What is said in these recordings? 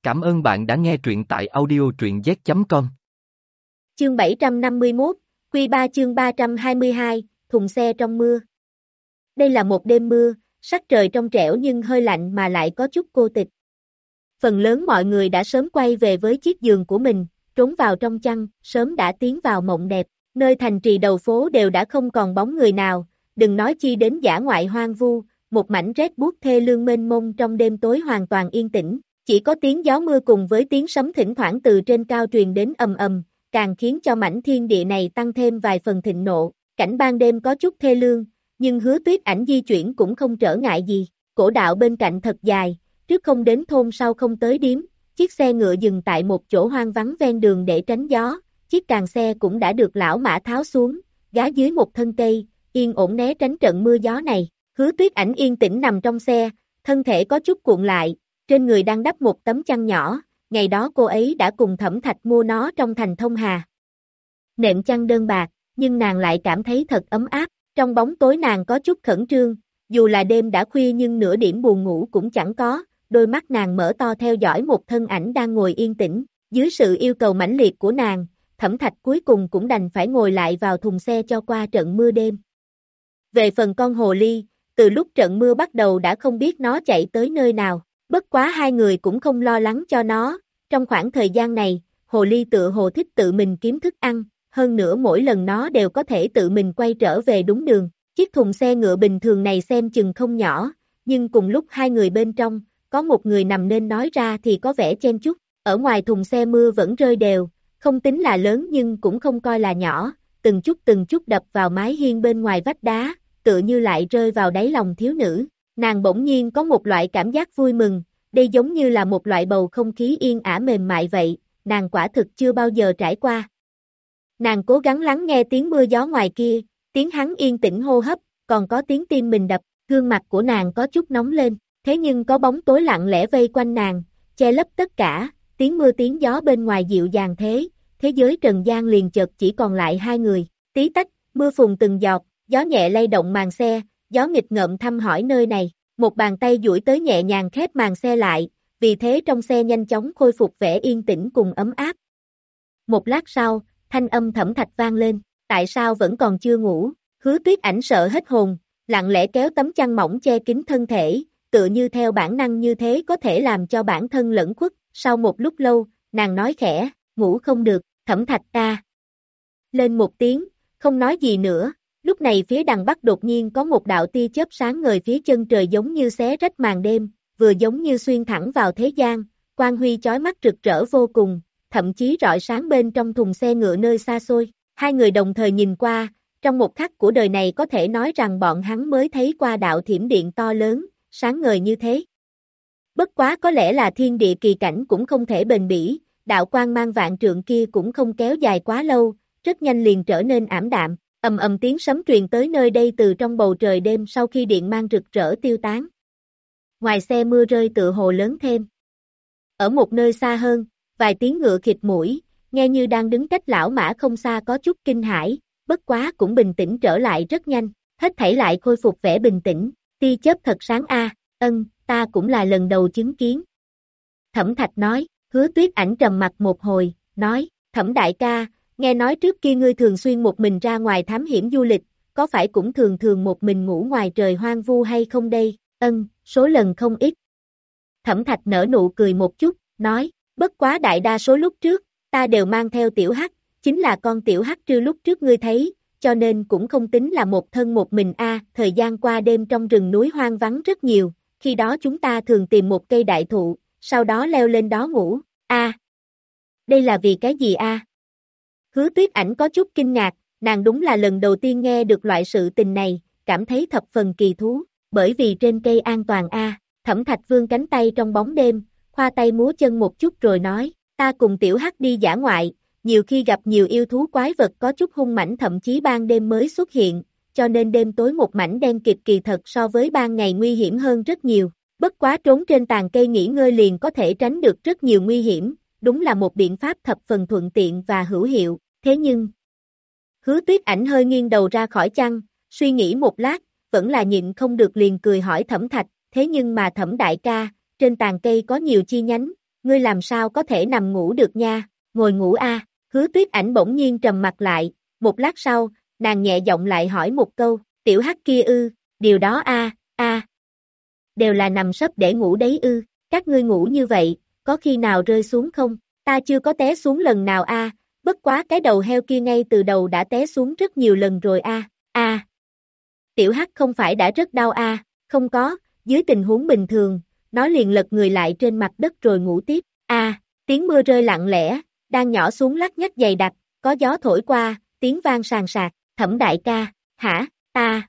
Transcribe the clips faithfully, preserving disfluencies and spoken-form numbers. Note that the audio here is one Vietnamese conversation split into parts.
Cảm ơn bạn đã nghe truyện tại audio truyện z chấm com. Chương bảy trăm năm mươi mốt, Quy ba chương ba trăm hai mươi hai, thùng xe trong mưa. Đây là một đêm mưa, sắc trời trong trẻo nhưng hơi lạnh mà lại có chút cô tịch. Phần lớn mọi người đã sớm quay về với chiếc giường của mình, trốn vào trong chăn, sớm đã tiến vào mộng đẹp. Nơi thành trì đầu phố đều đã không còn bóng người nào, đừng nói chi đến dã ngoại hoang vu, một mảnh rét buốt thê lương mênh mông trong đêm tối hoàn toàn yên tĩnh. Chỉ có tiếng gió mưa cùng với tiếng sấm thỉnh thoảng từ trên cao truyền đến ầm ầm, càng khiến cho mảnh thiên địa này tăng thêm vài phần thịnh nộ. Cảnh ban đêm có chút thê lương, nhưng Hứa Tuyết Ảnh di chuyển cũng không trở ngại gì. Cổ đạo bên cạnh thật dài, trước không đến thôn sau không tới điếm, chiếc xe ngựa dừng tại một chỗ hoang vắng ven đường để tránh gió, chiếc càng xe cũng đã được lão mã tháo xuống, gá dưới một thân cây, yên ổn né tránh trận mưa gió này. Hứa Tuyết Ảnh yên tĩnh nằm trong xe, thân thể có chút cuộn lại, trên người đang đắp một tấm chăn nhỏ, ngày đó cô ấy đã cùng Thẩm Thạch mua nó trong thành Thông Hà. Nệm chăn đơn bạc, nhưng nàng lại cảm thấy thật ấm áp, trong bóng tối nàng có chút khẩn trương, dù là đêm đã khuya nhưng nửa điểm buồn ngủ cũng chẳng có, đôi mắt nàng mở to theo dõi một thân ảnh đang ngồi yên tĩnh, dưới sự yêu cầu mãnh liệt của nàng, Thẩm Thạch cuối cùng cũng đành phải ngồi lại vào thùng xe cho qua trận mưa đêm. Về phần con hồ ly, từ lúc trận mưa bắt đầu đã không biết nó chạy tới nơi nào. Bất quá hai người cũng không lo lắng cho nó, trong khoảng thời gian này, hồ ly tựa hồ thích tự mình kiếm thức ăn, hơn nữa mỗi lần nó đều có thể tự mình quay trở về đúng đường. Chiếc thùng xe ngựa bình thường này xem chừng không nhỏ, nhưng cùng lúc hai người bên trong, có một người nằm nên nói ra thì có vẻ chen chúc. Ở ngoài thùng xe mưa vẫn rơi đều, không tính là lớn nhưng cũng không coi là nhỏ, từng chút từng chút đập vào mái hiên bên ngoài vách đá, tựa như lại rơi vào đáy lòng thiếu nữ. Nàng bỗng nhiên có một loại cảm giác vui mừng, đây giống như là một loại bầu không khí yên ả mềm mại vậy, nàng quả thực chưa bao giờ trải qua. Nàng cố gắng lắng nghe tiếng mưa gió ngoài kia, tiếng hắn yên tĩnh hô hấp, còn có tiếng tim mình đập, gương mặt của nàng có chút nóng lên, thế nhưng có bóng tối lặng lẽ vây quanh nàng, che lấp tất cả, tiếng mưa tiếng gió bên ngoài dịu dàng thế, thế giới trần gian liền chợt chỉ còn lại hai người, tí tách, mưa phùn từng giọt, gió nhẹ lay động màn xe. Gió nghịch ngợm thăm hỏi nơi này, một bàn tay duỗi tới nhẹ nhàng khép màn xe lại, vì thế trong xe nhanh chóng khôi phục vẻ yên tĩnh cùng ấm áp. Một lát sau, thanh âm Thẩm Thạch vang lên, tại sao vẫn còn chưa ngủ? Hứa Tuyết Ảnh sợ hết hồn, lặng lẽ kéo tấm chăn mỏng che kín thân thể, tựa như theo bản năng như thế có thể làm cho bản thân lẫn khuất. Sau một lúc lâu, nàng nói khẽ, ngủ không được, Thẩm Thạch ta. Lên một tiếng, không nói gì nữa. Lúc này phía đằng bắc đột nhiên có một đạo tia chớp sáng ngời phía chân trời giống như xé rách màn đêm, vừa giống như xuyên thẳng vào thế gian, quang huy chói mắt rực rỡ vô cùng, thậm chí rọi sáng bên trong thùng xe ngựa nơi xa xôi. Hai người đồng thời nhìn qua, trong một khắc của đời này có thể nói rằng bọn hắn mới thấy qua đạo thiểm điện to lớn, sáng ngời như thế. Bất quá có lẽ là thiên địa kỳ cảnh cũng không thể bền bỉ, đạo quang mang vạn trượng kia cũng không kéo dài quá lâu, rất nhanh liền trở nên ảm đạm. Ầm ầm tiếng sấm truyền tới nơi đây từ trong bầu trời đêm sau khi điện mang rực rỡ tiêu tán. Ngoài xe mưa rơi tựa hồ lớn thêm. Ở một nơi xa hơn, vài tiếng ngựa khịt mũi, nghe như đang đứng cách lão mã không xa có chút kinh hãi, bất quá cũng bình tĩnh trở lại rất nhanh, hết thảy lại khôi phục vẻ bình tĩnh, tia chớp thật sáng a, ân, ta cũng là lần đầu chứng kiến. Thẩm Thạch nói, Hứa Tuyết Ảnh trầm mặt một hồi, nói, Thẩm đại ca, nghe nói trước kia ngươi thường xuyên một mình ra ngoài thám hiểm du lịch, có phải cũng thường thường một mình ngủ ngoài trời hoang vu hay không đây? Ân, số lần không ít. Thẩm Thạch nở nụ cười một chút, nói, bất quá đại đa số lúc trước, ta đều mang theo tiểu hắc, chính là con tiểu hắc trư lúc trước ngươi thấy, cho nên cũng không tính là một thân một mình a. Thời gian qua đêm trong rừng núi hoang vắng rất nhiều, khi đó chúng ta thường tìm một cây đại thụ, sau đó leo lên đó ngủ, a. Đây là vì cái gì a? Hứa Tuyết Ảnh có chút kinh ngạc, nàng đúng là lần đầu tiên nghe được loại sự tình này, cảm thấy thập phần kỳ thú, bởi vì trên cây an toàn a. Thẩm Thạch vươn cánh tay trong bóng đêm, khoa tay múa chân một chút rồi nói, ta cùng tiểu hắc đi dã ngoại, nhiều khi gặp nhiều yêu thú quái vật có chút hung mãnh thậm chí ban đêm mới xuất hiện, cho nên đêm tối một mảnh đen kịt kỳ thật so với ban ngày nguy hiểm hơn rất nhiều, bất quá trốn trên tàn cây nghỉ ngơi liền có thể tránh được rất nhiều nguy hiểm, đúng là một biện pháp thập phần thuận tiện và hữu hiệu. Thế nhưng, Hứa Tuyết Ảnh hơi nghiêng đầu ra khỏi chăn, suy nghĩ một lát, vẫn là nhịn không được liền cười hỏi Thẩm Thạch, thế nhưng mà Thẩm đại ca, trên tàn cây có nhiều chi nhánh, ngươi làm sao có thể nằm ngủ được nha, ngồi ngủ a. Hứa Tuyết Ảnh bỗng nhiên trầm mặt lại, một lát sau, nàng nhẹ giọng lại hỏi một câu, tiểu hắc kia ư, điều đó a, a, đều là nằm sấp để ngủ đấy ư, các ngươi ngủ như vậy, có khi nào rơi xuống không, ta chưa có té xuống lần nào a, bất quá cái đầu heo kia ngay từ đầu đã té xuống rất nhiều lần rồi a, a. Tiểu hắc không phải đã rất đau a, không có, dưới tình huống bình thường, nó liền lật người lại trên mặt đất rồi ngủ tiếp, a, tiếng mưa rơi lặng lẽ, đang nhỏ xuống lắc nhắc dày đặc, có gió thổi qua, tiếng vang sàn sạc, Thẩm đại ca, hả, ta,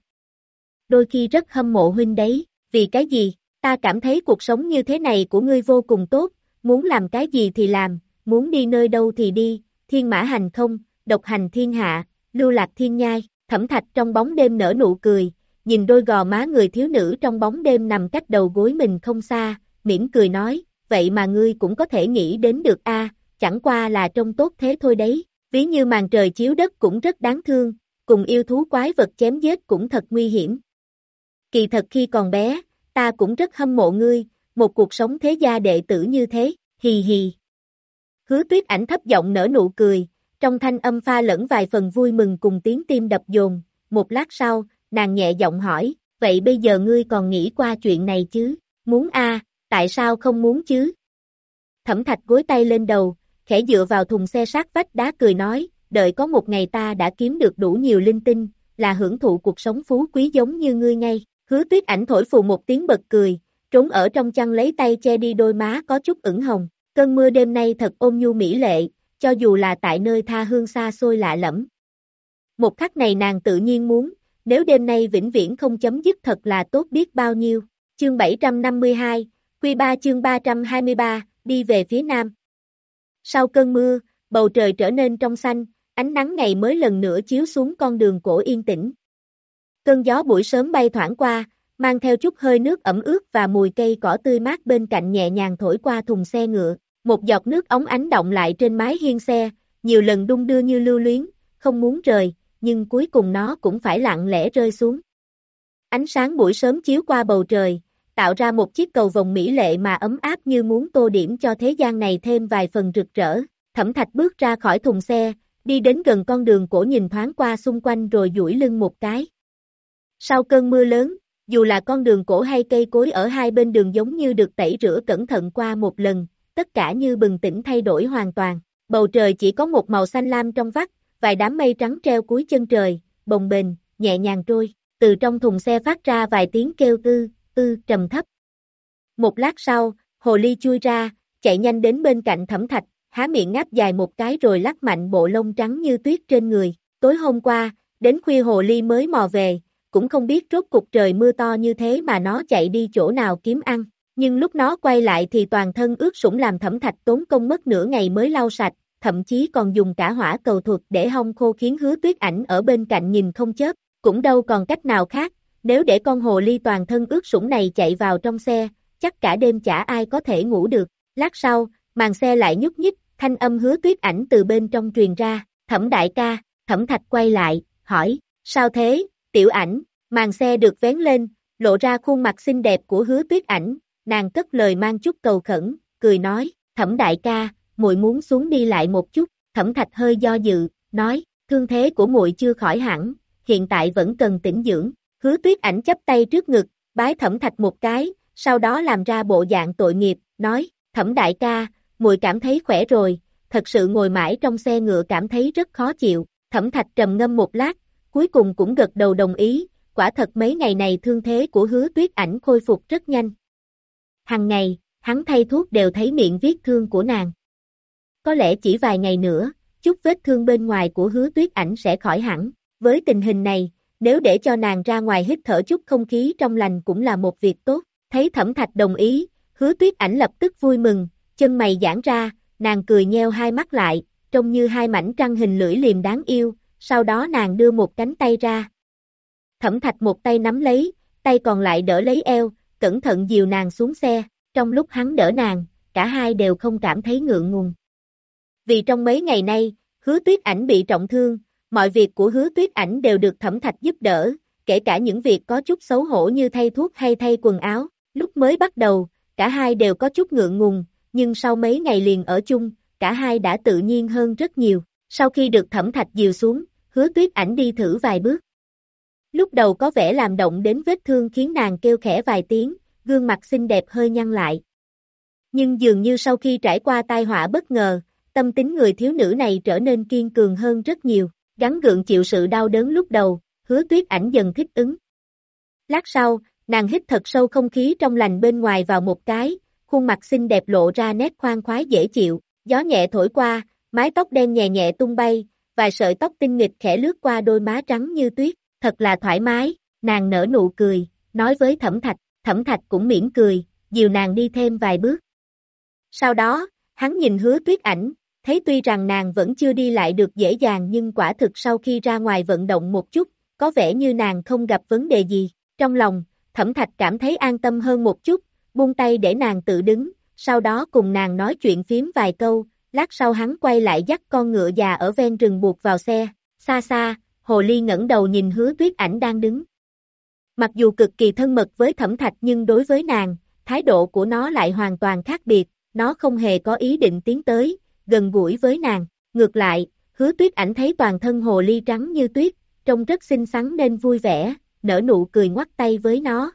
đôi khi rất hâm mộ huynh đấy, vì cái gì, ta cảm thấy cuộc sống như thế này của ngươi vô cùng tốt, muốn làm cái gì thì làm, muốn đi nơi đâu thì đi, thiên mã hành không, độc hành thiên hạ, lưu lạc thiên nhai, Thẩm Thạch trong bóng đêm nở nụ cười, nhìn đôi gò má người thiếu nữ trong bóng đêm nằm cách đầu gối mình không xa, mỉm cười nói, vậy mà ngươi cũng có thể nghĩ đến được a, chẳng qua là trông tốt thế thôi đấy, ví như màn trời chiếu đất cũng rất đáng thương, cùng yêu thú quái vật chém giết cũng thật nguy hiểm. Kỳ thật khi còn bé, ta cũng rất hâm mộ ngươi, một cuộc sống thế gia đệ tử như thế, hì hì. Hứa Tuyết Ảnh thấp giọng nở nụ cười, trong thanh âm pha lẫn vài phần vui mừng cùng tiếng tim đập dồn, một lát sau, nàng nhẹ giọng hỏi, vậy bây giờ ngươi còn nghĩ qua chuyện này chứ, muốn a, tại sao không muốn chứ? Thẩm Thạch gối tay lên đầu, khẽ dựa vào thùng xe sát vách đá cười nói, đợi có một ngày ta đã kiếm được đủ nhiều linh tinh, là hưởng thụ cuộc sống phú quý giống như ngươi ngay. Hứa Tuyết Ảnh thổi phù một tiếng bật cười, trốn ở trong chăn lấy tay che đi đôi má có chút ửng hồng. Cơn mưa đêm nay thật ôn nhu mỹ lệ, cho dù là tại nơi tha hương xa xôi lạ lẫm. Một khắc này nàng tự nhiên muốn, nếu đêm nay vĩnh viễn không chấm dứt thật là tốt biết bao nhiêu. Chương bảy trăm năm mươi hai, Quy ba chương ba trăm hai mươi ba, đi về phía nam. Sau cơn mưa, bầu trời trở nên trong xanh, ánh nắng ngày mới lần nữa chiếu xuống con đường cổ yên tĩnh. Cơn gió buổi sớm bay thoảng qua, mang theo chút hơi nước ẩm ướt và mùi cây cỏ tươi mát bên cạnh nhẹ nhàng thổi qua thùng xe ngựa. Một giọt nước óng ánh động lại trên mái hiên xe, nhiều lần đung đưa như lưu luyến, không muốn rời, nhưng cuối cùng nó cũng phải lặng lẽ rơi xuống. Ánh sáng buổi sớm chiếu qua bầu trời, tạo ra một chiếc cầu vồng mỹ lệ mà ấm áp như muốn tô điểm cho thế gian này thêm vài phần rực rỡ. Thẩm Thạch bước ra khỏi thùng xe, đi đến gần con đường cổ nhìn thoáng qua xung quanh rồi duỗi lưng một cái. Sau cơn mưa lớn, dù là con đường cổ hay cây cối ở hai bên đường giống như được tẩy rửa cẩn thận qua một lần, tất cả như bừng tỉnh thay đổi hoàn toàn. Bầu trời chỉ có một màu xanh lam trong vắt, vài đám mây trắng treo cuối chân trời, bồng bềnh, nhẹ nhàng trôi. Từ trong thùng xe phát ra vài tiếng kêu ư, ư, trầm thấp. Một lát sau, hồ ly chui ra, chạy nhanh đến bên cạnh Thẩm Thạch, há miệng ngáp dài một cái rồi lắc mạnh bộ lông trắng như tuyết trên người. Tối hôm qua, đến khuya hồ ly mới mò về, cũng không biết rốt cục trời mưa to như thế mà nó chạy đi chỗ nào kiếm ăn. Nhưng lúc nó quay lại thì toàn thân ướt sũng làm Thẩm Thạch tốn công mất nửa ngày mới lau sạch, thậm chí còn dùng cả hỏa cầu thuật để hong khô khiến Hứa Tuyết Ảnh ở bên cạnh nhìn không chớp, cũng đâu còn cách nào khác, nếu để con hồ ly toàn thân ướt sũng này chạy vào trong xe, chắc cả đêm chả ai có thể ngủ được. Lát sau, màn xe lại nhúc nhích, thanh âm Hứa Tuyết Ảnh từ bên trong truyền ra, Thẩm đại ca. Thẩm Thạch quay lại, hỏi, sao thế, Tiểu Ảnh? Màn xe được vén lên, lộ ra khuôn mặt xinh đẹp của Hứa Tuyết Ảnh, nàng cất lời mang chút cầu khẩn, cười nói, Thẩm đại ca, muội muốn xuống đi lại một chút. Thẩm Thạch hơi do dự, nói, thương thế của muội chưa khỏi hẳn, hiện tại vẫn cần tĩnh dưỡng. Hứa Tuyết Ảnh chắp tay trước ngực, bái Thẩm Thạch một cái, sau đó làm ra bộ dạng tội nghiệp, nói, Thẩm đại ca, muội cảm thấy khỏe rồi, thật sự ngồi mãi trong xe ngựa cảm thấy rất khó chịu. Thẩm Thạch trầm ngâm một lát, cuối cùng cũng gật đầu đồng ý, quả thật mấy ngày này thương thế của Hứa Tuyết Ảnh khôi phục rất nhanh. Hằng ngày, hắn thay thuốc đều thấy miệng vết thương của nàng. Có lẽ chỉ vài ngày nữa, chút vết thương bên ngoài của Hứa Tuyết Ảnh sẽ khỏi hẳn. Với tình hình này, nếu để cho nàng ra ngoài hít thở chút không khí trong lành cũng là một việc tốt. Thấy Thẩm Thạch đồng ý, Hứa Tuyết Ảnh lập tức vui mừng, chân mày giãn ra, nàng cười nheo hai mắt lại, trông như hai mảnh răng hình lưỡi liềm đáng yêu, sau đó nàng đưa một cánh tay ra. Thẩm Thạch một tay nắm lấy, tay còn lại đỡ lấy eo, cẩn thận dìu nàng xuống xe, trong lúc hắn đỡ nàng, cả hai đều không cảm thấy ngượng ngùng. Vì trong mấy ngày nay, Hứa Tuyết Ảnh bị trọng thương, mọi việc của Hứa Tuyết Ảnh đều được Thẩm Thạch giúp đỡ, kể cả những việc có chút xấu hổ như thay thuốc hay thay quần áo. Lúc mới bắt đầu, cả hai đều có chút ngượng ngùng, nhưng sau mấy ngày liền ở chung, cả hai đã tự nhiên hơn rất nhiều. Sau khi được Thẩm Thạch dìu xuống, Hứa Tuyết Ảnh đi thử vài bước. Lúc đầu có vẻ làm động đến vết thương khiến nàng kêu khẽ vài tiếng, gương mặt xinh đẹp hơi nhăn lại. Nhưng dường như sau khi trải qua tai họa bất ngờ, tâm tính người thiếu nữ này trở nên kiên cường hơn rất nhiều, gắng gượng chịu sự đau đớn lúc đầu, Hứa Tuyết Ảnh dần thích ứng. Lát sau, nàng hít thật sâu không khí trong lành bên ngoài vào một cái, khuôn mặt xinh đẹp lộ ra nét khoan khoái dễ chịu, gió nhẹ thổi qua, mái tóc đen nhẹ nhẹ tung bay, vài sợi tóc tinh nghịch khẽ lướt qua đôi má trắng như tuyết, thật là thoải mái, nàng nở nụ cười, nói với Thẩm Thạch, Thẩm Thạch cũng mỉm cười, dìu nàng đi thêm vài bước. Sau đó, hắn nhìn Hứa Tuyết Ảnh, thấy tuy rằng nàng vẫn chưa đi lại được dễ dàng nhưng quả thực sau khi ra ngoài vận động một chút, có vẻ như nàng không gặp vấn đề gì. Trong lòng, Thẩm Thạch cảm thấy an tâm hơn một chút, buông tay để nàng tự đứng, sau đó cùng nàng nói chuyện phím vài câu, lát sau hắn quay lại dắt con ngựa già ở ven rừng buộc vào xe, xa xa, Hồ Ly ngẩng đầu nhìn Hứa Tuyết Ảnh đang đứng. Mặc dù cực kỳ thân mật với Thẩm Thạch nhưng đối với nàng, thái độ của nó lại hoàn toàn khác biệt, nó không hề có ý định tiến tới, gần gũi với nàng, ngược lại, Hứa Tuyết Ảnh thấy toàn thân Hồ Ly trắng như tuyết, trông rất xinh xắn nên vui vẻ, nở nụ cười ngoắt tay với nó.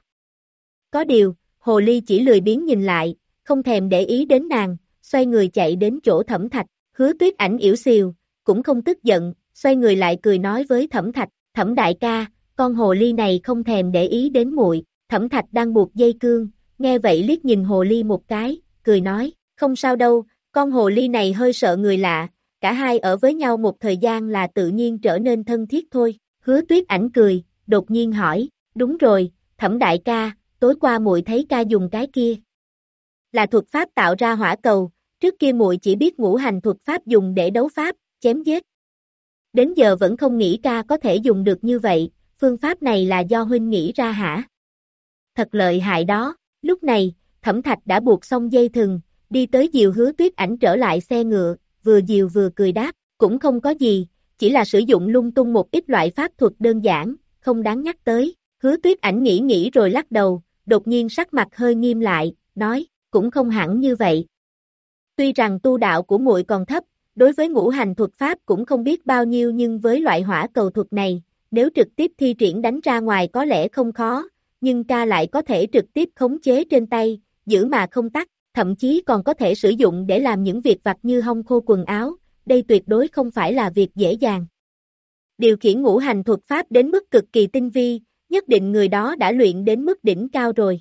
Có điều, Hồ Ly chỉ lười biếng nhìn lại, không thèm để ý đến nàng, xoay người chạy đến chỗ Thẩm Thạch, Hứa Tuyết Ảnh ỉu xìu, cũng không tức giận, xoay người lại cười nói với Thẩm Thạch, Thẩm đại ca, con Hồ Ly này không thèm để ý đến muội. Thẩm Thạch đang buộc dây cương, nghe vậy liếc nhìn Hồ Ly một cái, cười nói, không sao đâu, con Hồ Ly này hơi sợ người lạ, cả hai ở với nhau một thời gian là tự nhiên trở nên thân thiết thôi. Hứa Tuyết Ảnh cười, đột nhiên hỏi, đúng rồi, Thẩm đại ca, tối qua muội thấy ca dùng cái kia. Là thuật pháp tạo ra hỏa cầu, trước kia muội chỉ biết ngũ hành thuật pháp dùng để đấu pháp, chém giết. Đến giờ vẫn không nghĩ ca có thể dùng được như vậy, phương pháp này là do huynh nghĩ ra hả? Thật lợi hại đó, lúc này, Thẩm Thạch đã buộc xong dây thừng, đi tới dìu Hứa Tuyết Ảnh trở lại xe ngựa, vừa dìu vừa cười đáp, cũng không có gì, chỉ là sử dụng lung tung một ít loại pháp thuật đơn giản, không đáng nhắc tới. Hứa Tuyết Ảnh nghĩ nghĩ rồi lắc đầu, đột nhiên sắc mặt hơi nghiêm lại, nói, cũng không hẳn như vậy. Tuy rằng tu đạo của muội còn thấp, đối với ngũ hành thuật pháp cũng không biết bao nhiêu nhưng với loại hỏa cầu thuật này, nếu trực tiếp thi triển đánh ra ngoài có lẽ không khó, nhưng ca lại có thể trực tiếp khống chế trên tay, giữ mà không tắt, thậm chí còn có thể sử dụng để làm những việc vặt như hong khô quần áo, đây tuyệt đối không phải là việc dễ dàng. Điều khiển ngũ hành thuật pháp đến mức cực kỳ tinh vi, nhất định người đó đã luyện đến mức đỉnh cao rồi.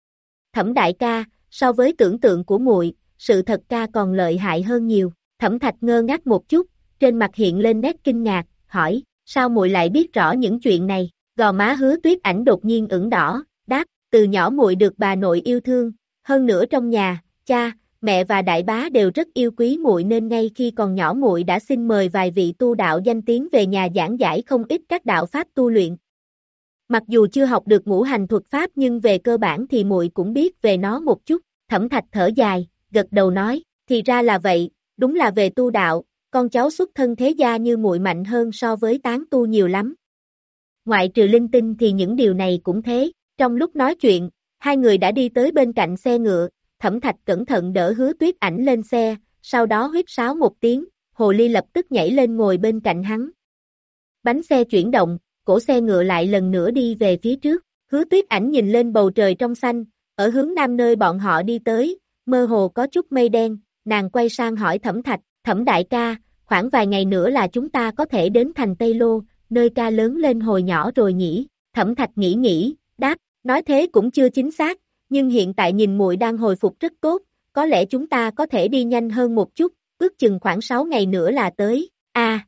Thẩm đại ca, so với tưởng tượng của muội, sự thật ca còn lợi hại hơn nhiều. Thẩm Thạch ngơ ngác một chút, trên mặt hiện lên nét kinh ngạc, hỏi, sao muội lại biết rõ những chuyện này? Gò má Hứa Tuyết Ảnh đột nhiên ửng đỏ, đáp, từ nhỏ muội được bà nội yêu thương, hơn nữa trong nhà, cha, mẹ và đại bá đều rất yêu quý muội nên ngay khi còn nhỏ muội đã xin mời vài vị tu đạo danh tiếng về nhà giảng giải không ít các đạo pháp tu luyện. Mặc dù chưa học được ngũ hành thuật pháp nhưng về cơ bản thì muội cũng biết về nó một chút. Thẩm Thạch thở dài, gật đầu nói, thì ra là vậy, đúng là về tu đạo, con cháu xuất thân thế gia như muội mạnh hơn so với tán tu nhiều lắm. Ngoại trừ linh tinh thì những điều này cũng thế. Trong lúc nói chuyện, hai người đã đi tới bên cạnh xe ngựa, Thẩm Thạch cẩn thận đỡ Hứa Tuyết Ảnh lên xe, sau đó huýt sáo một tiếng, Hồ Ly lập tức nhảy lên ngồi bên cạnh hắn. Bánh xe chuyển động, cổ xe ngựa lại lần nữa đi về phía trước, Hứa Tuyết Ảnh nhìn lên bầu trời trong xanh, ở hướng nam nơi bọn họ đi tới, mơ hồ có chút mây đen, nàng quay sang hỏi Thẩm Thạch, Thẩm đại ca, khoảng vài ngày nữa là chúng ta có thể đến thành Tây Lô, nơi ca lớn lên hồi nhỏ rồi nhỉ? Thẩm Thạch nghĩ nghĩ, đáp, nói thế cũng chưa chính xác, nhưng hiện tại nhìn muội đang hồi phục rất tốt, có lẽ chúng ta có thể đi nhanh hơn một chút, ước chừng khoảng sáu ngày nữa là tới. A. À,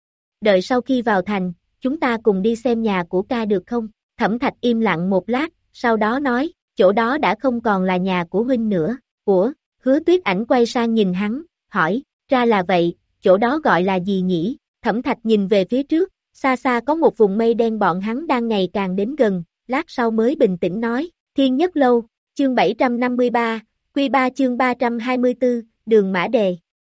đợi sau khi vào thành, chúng ta cùng đi xem nhà của ca được không? Thẩm Thạch im lặng một lát, sau đó nói, chỗ đó đã không còn là nhà của huynh nữa. Ủa? Hứa Tuyết Ảnh quay sang nhìn hắn, hỏi, ra là vậy, chỗ đó gọi là gì nhỉ? Thẩm Thạch nhìn về phía trước, xa xa có một vùng mây đen bọn hắn đang ngày càng đến gần, lát sau mới bình tĩnh nói, Thiên Nhất Lâu, chương bảy trăm năm mươi ba, Quy ba chương ba trăm hai mươi tư, đường Mã Đề.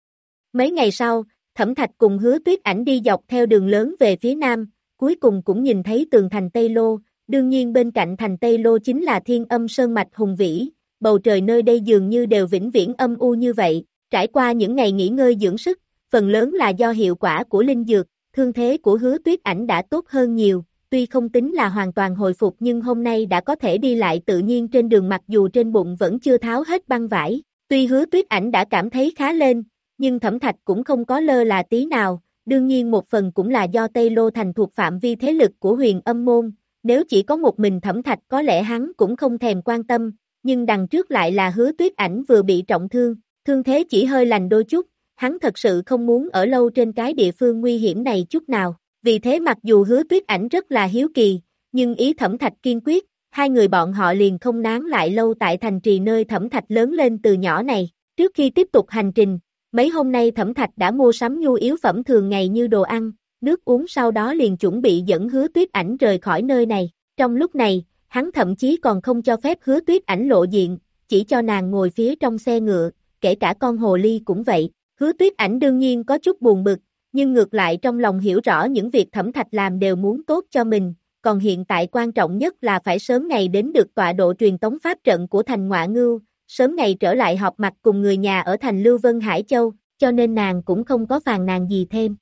Mấy ngày sau, Thẩm Thạch cùng Hứa Tuyết Ảnh đi dọc theo đường lớn về phía nam, cuối cùng cũng nhìn thấy tường thành Tây Lô, đương nhiên bên cạnh thành Tây Lô chính là Thiên Âm Sơn mạch hùng vĩ, bầu trời nơi đây dường như đều vĩnh viễn âm u như vậy, trải qua những ngày nghỉ ngơi dưỡng sức, phần lớn là do hiệu quả của linh dược, thương thế của Hứa Tuyết Ảnh đã tốt hơn nhiều, tuy không tính là hoàn toàn hồi phục nhưng hôm nay đã có thể đi lại tự nhiên trên đường mặc dù trên bụng vẫn chưa tháo hết băng vải, tuy Hứa Tuyết Ảnh đã cảm thấy khá lên, nhưng Thẩm Thạch cũng không có lơ là tí nào, đương nhiên một phần cũng là do Tây Lô Thành thuộc phạm vi thế lực của Huyền Âm Môn, nếu chỉ có một mình Thẩm Thạch có lẽ hắn cũng không thèm quan tâm, nhưng đằng trước lại là Hứa Tuyết Ảnh vừa bị trọng thương, thương thế chỉ hơi lành đôi chút, hắn thật sự không muốn ở lâu trên cái địa phương nguy hiểm này chút nào, vì thế mặc dù Hứa Tuyết Ảnh rất là hiếu kỳ, nhưng ý Thẩm Thạch kiên quyết, hai người bọn họ liền không nán lại lâu tại thành trì nơi Thẩm Thạch lớn lên từ nhỏ này, trước khi tiếp tục hành trình, mấy hôm nay Thẩm Thạch đã mua sắm nhu yếu phẩm thường ngày như đồ ăn, nước uống sau đó liền chuẩn bị dẫn Hứa Tuyết Ảnh rời khỏi nơi này, trong lúc này, hắn thậm chí còn không cho phép Hứa Tuyết Ảnh lộ diện, chỉ cho nàng ngồi phía trong xe ngựa, kể cả con hồ ly cũng vậy. Hứa Tuyết Ảnh đương nhiên có chút buồn bực, nhưng ngược lại trong lòng hiểu rõ những việc Thẩm Thạch làm đều muốn tốt cho mình, còn hiện tại quan trọng nhất là phải sớm ngày đến được tọa độ truyền tống pháp trận của thành Ngọa Ngưu, sớm ngày trở lại họp mặt cùng người nhà ở thành Lưu Vân Hải Châu, cho nên nàng cũng không có phàn nàn gì thêm.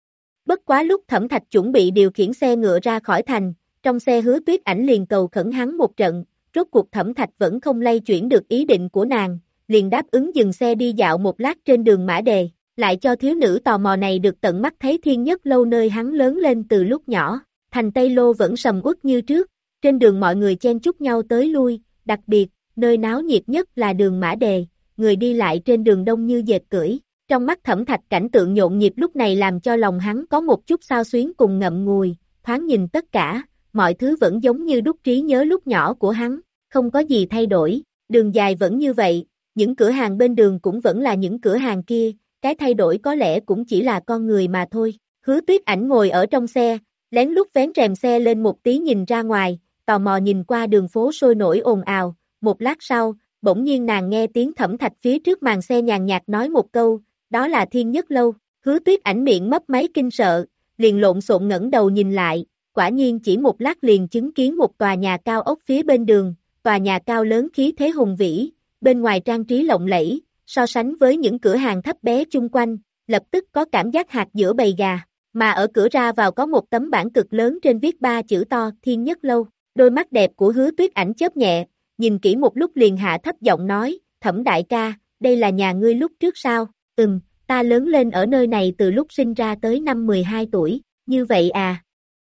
Bất quá lúc Thẩm Thạch chuẩn bị điều khiển xe ngựa ra khỏi thành, trong xe Hứa Tuyết Ảnh liền cầu khẩn hắn một trận, rốt cuộc Thẩm Thạch vẫn không lay chuyển được ý định của nàng, liền đáp ứng dừng xe đi dạo một lát trên đường Mã Đề, lại cho thiếu nữ tò mò này được tận mắt thấy Thiên Nhất Lâu nơi hắn lớn lên từ lúc nhỏ, thành Tây Lô vẫn sầm uất như trước, trên đường mọi người chen chúc nhau tới lui, đặc biệt, nơi náo nhiệt nhất là đường Mã Đề, người đi lại trên đường đông như dệt cưỡi, trong mắt Thẩm Thạch cảnh tượng nhộn nhịp lúc này làm cho lòng hắn có một chút xao xuyến cùng ngậm ngùi, thoáng nhìn tất cả, mọi thứ vẫn giống như đúc trí nhớ lúc nhỏ của hắn, không có gì thay đổi, đường dài vẫn như vậy, những cửa hàng bên đường cũng vẫn là những cửa hàng kia, cái thay đổi có lẽ cũng chỉ là con người mà thôi. Hứa Tuyết Ảnh ngồi ở trong xe, lén lút vén rèm xe lên một tí nhìn ra ngoài, tò mò nhìn qua đường phố sôi nổi ồn ào, một lát sau, bỗng nhiên nàng nghe tiếng Thẩm Thạch phía trước màn xe nhàn nhạt nói một câu, đó là Thiên Nhất Lâu. Hứa Tuyết Ảnh miệng mấp máy kinh sợ, liền lộn xộn ngẩng đầu nhìn lại, quả nhiên chỉ một lát liền chứng kiến một tòa nhà cao ốc phía bên đường, tòa nhà cao lớn khí thế hùng vĩ, bên ngoài trang trí lộng lẫy, so sánh với những cửa hàng thấp bé chung quanh, lập tức có cảm giác hạt giữa bầy gà, mà ở cửa ra vào có một tấm bảng cực lớn trên viết ba chữ to Thiên Nhất Lâu, đôi mắt đẹp của Hứa Tuyết Ảnh chớp nhẹ, nhìn kỹ một lúc liền hạ thấp giọng nói, Thẩm đại ca, đây là nhà ngươi lúc trước sao, ừm, ta lớn lên ở nơi này từ lúc sinh ra tới năm mười hai tuổi, như vậy à.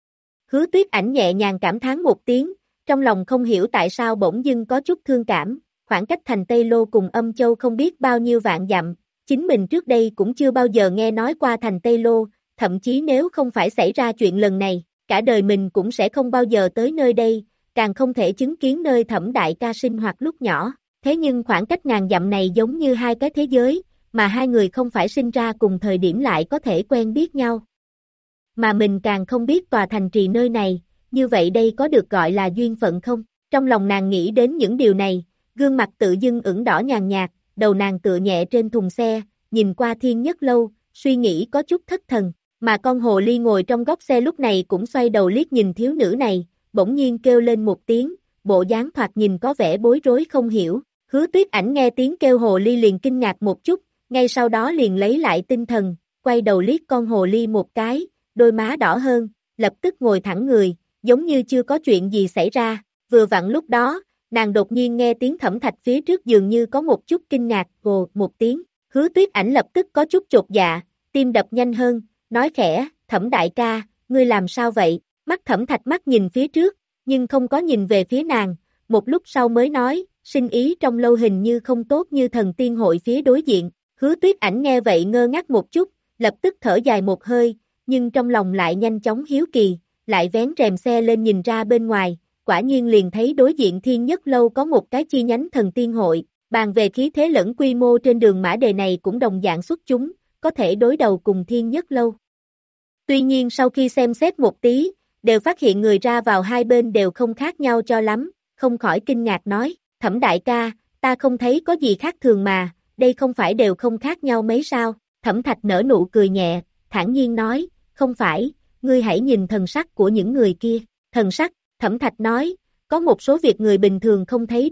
Hứa Tuyết Ảnh nhẹ nhàng cảm thán một tiếng, trong lòng không hiểu tại sao bỗng dưng có chút thương cảm, khoảng cách thành Tây Lô cùng Âm Châu không biết bao nhiêu vạn dặm, chính mình trước đây cũng chưa bao giờ nghe nói qua thành Tây Lô, thậm chí nếu không phải xảy ra chuyện lần này, cả đời mình cũng sẽ không bao giờ tới nơi đây, càng không thể chứng kiến nơi Thẩm đại ca sinh hoạt lúc nhỏ, thế nhưng khoảng cách ngàn dặm này giống như hai cái thế giới, mà hai người không phải sinh ra cùng thời điểm lại có thể quen biết nhau. Mà mình càng không biết tòa thành trì nơi này, như vậy đây có được gọi là duyên phận không? Trong lòng nàng nghĩ đến những điều này, gương mặt tự dưng ửng đỏ nhàn nhạt, đầu nàng tựa nhẹ trên thùng xe, nhìn qua Thiên Nhất Lâu, suy nghĩ có chút thất thần, mà con hồ ly ngồi trong góc xe lúc này cũng xoay đầu liếc nhìn thiếu nữ này, bỗng nhiên kêu lên một tiếng, bộ dáng thoạt nhìn có vẻ bối rối không hiểu, Hứa Tuyết Ảnh nghe tiếng kêu hồ ly liền kinh ngạc một chút, ngay sau đó liền lấy lại tinh thần, quay đầu liếc con hồ ly một cái, đôi má đỏ hơn, lập tức ngồi thẳng người, giống như chưa có chuyện gì xảy ra, vừa vặn lúc đó, nàng đột nhiên nghe tiếng Thẩm Thạch phía trước dường như có một chút kinh ngạc, gồ một tiếng, Hứa Tuyết Ảnh lập tức có chút chột dạ, tim đập nhanh hơn, nói khẽ, Thẩm đại ca, ngươi làm sao vậy, mắt Thẩm Thạch mắt nhìn phía trước, nhưng không có nhìn về phía nàng, một lúc sau mới nói, sinh ý trong lâu hình như không tốt như thần tiên hội phía đối diện, Hứa Tuyết Ảnh nghe vậy ngơ ngác một chút, lập tức thở dài một hơi, nhưng trong lòng lại nhanh chóng hiếu kỳ, lại vén rèm xe lên nhìn ra bên ngoài, quả nhiên liền thấy đối diện Thiên Nhất Lâu có một cái chi nhánh thần tiên hội, bàn về khí thế lẫn quy mô trên đường Mã Đề này cũng đồng dạng xuất chúng, có thể đối đầu cùng Thiên Nhất Lâu. Tuy nhiên sau khi xem xét một tí, đều phát hiện người ra vào hai bên đều không khác nhau cho lắm, không khỏi kinh ngạc nói, Thẩm đại ca, ta không thấy có gì khác thường mà, đây không phải đều không khác nhau mấy sao, Thẩm Thạch nở nụ cười nhẹ, thản nhiên nói, không phải, ngươi hãy nhìn thần sắc của những người kia, thần sắc, Thẩm Thạch nói, có một số việc người bình thường không thấy được,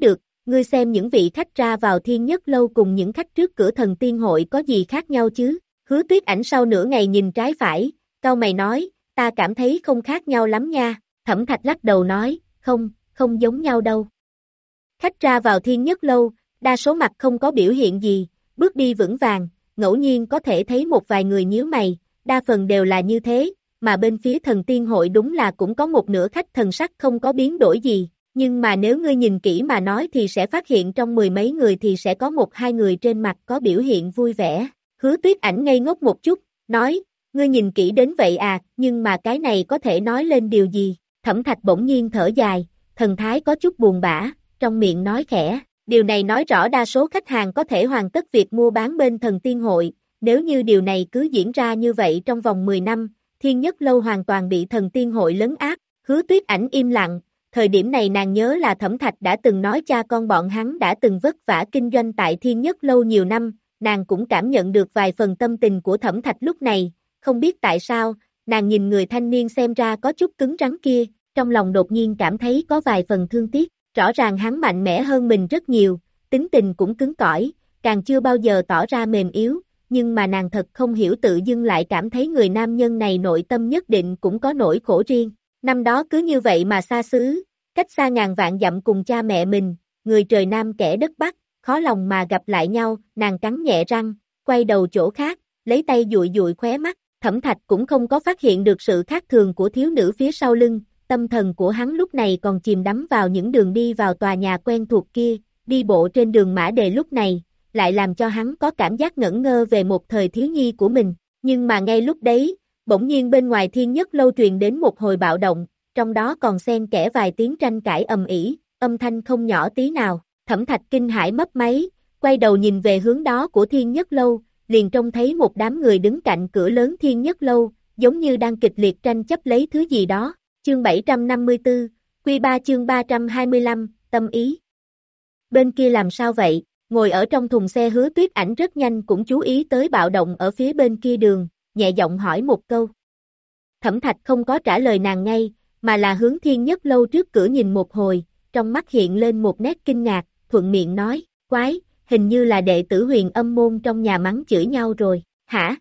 ngươi xem những vị khách ra vào Thiên Nhất Lâu cùng những khách trước cửa Thần Tiên Hội có gì khác nhau chứ? Hứa Tuyết Ảnh sau nửa ngày nhìn trái phải, cau mày nói, ta cảm thấy không khác nhau lắm nha. Thẩm Thạch lắc đầu nói, không, không giống nhau đâu. Khách ra vào Thiên Nhất Lâu, đa số mặt không có biểu hiện gì, bước đi vững vàng, ngẫu nhiên có thể thấy một vài người nhíu mày, đa phần đều là như thế, mà bên phía Thần Tiên Hội đúng là cũng có một nửa khách thần sắc không có biến đổi gì, nhưng mà nếu ngươi nhìn kỹ mà nói thì sẽ phát hiện trong mười mấy người thì sẽ có một hai người trên mặt có biểu hiện vui vẻ. Hứa Tuyết Ảnh ngây ngốc một chút, nói, ngươi nhìn kỹ đến vậy à, nhưng mà cái này có thể nói lên điều gì? Thẩm Thạch bỗng nhiên thở dài, thần thái có chút buồn bã, trong miệng nói khẽ, điều này nói rõ đa số khách hàng có thể hoàn tất việc mua bán bên Thần Tiên Hội, nếu như điều này cứ diễn ra như vậy trong vòng mười năm, Thiên Nhất Lâu hoàn toàn bị Thần Tiên Hội lấn áp. Hứa Tuyết Ảnh im lặng, thời điểm này nàng nhớ là Thẩm Thạch đã từng nói cha con bọn hắn đã từng vất vả kinh doanh tại Thiên Nhất Lâu nhiều năm, nàng cũng cảm nhận được vài phần tâm tình của Thẩm Thạch lúc này, không biết tại sao, nàng nhìn người thanh niên xem ra có chút cứng rắn kia, trong lòng đột nhiên cảm thấy có vài phần thương tiếc, rõ ràng hắn mạnh mẽ hơn mình rất nhiều, tính tình cũng cứng cỏi, càng chưa bao giờ tỏ ra mềm yếu, nhưng mà nàng thật không hiểu tự dưng lại cảm thấy người nam nhân này nội tâm nhất định cũng có nỗi khổ riêng. Năm đó cứ như vậy mà xa xứ, cách xa ngàn vạn dặm cùng cha mẹ mình, người trời Nam kẻ đất Bắc, khó lòng mà gặp lại nhau, nàng cắn nhẹ răng, quay đầu chỗ khác, lấy tay dụi dụi khóe mắt, Thẩm Thạch cũng không có phát hiện được sự khác thường của thiếu nữ phía sau lưng, tâm thần của hắn lúc này còn chìm đắm vào những đường đi vào tòa nhà quen thuộc kia, đi bộ trên đường Mã Đề lúc này, lại làm cho hắn có cảm giác ngẩn ngơ về một thời thiếu nhi của mình, nhưng mà ngay lúc đấy, bỗng nhiên bên ngoài Thiên Nhất Lâu truyền đến một hồi bạo động, trong đó còn xen kẽ vài tiếng tranh cãi ầm ĩ, âm thanh không nhỏ tí nào. Thẩm Thạch kinh hãi mấp máy, quay đầu nhìn về hướng đó của Thiên Nhất Lâu, liền trông thấy một đám người đứng cạnh cửa lớn Thiên Nhất Lâu, giống như đang kịch liệt tranh chấp lấy thứ gì đó. Chương bảy trăm năm mươi tư, Quy ba chương ba trăm hai mươi lăm, tâm ý. Bên kia làm sao vậy? Ngồi ở trong thùng xe Hứa Tuyết Ảnh rất nhanh cũng chú ý tới bạo động ở phía bên kia đường, nhẹ giọng hỏi một câu. Thẩm Thạch không có trả lời nàng ngay, mà là hướng Thiên Nhất Lâu trước cửa nhìn một hồi, trong mắt hiện lên một nét kinh ngạc, thuận miệng nói, quái, hình như là đệ tử Huyền Âm môn trong nhà mắng chửi nhau rồi, hả?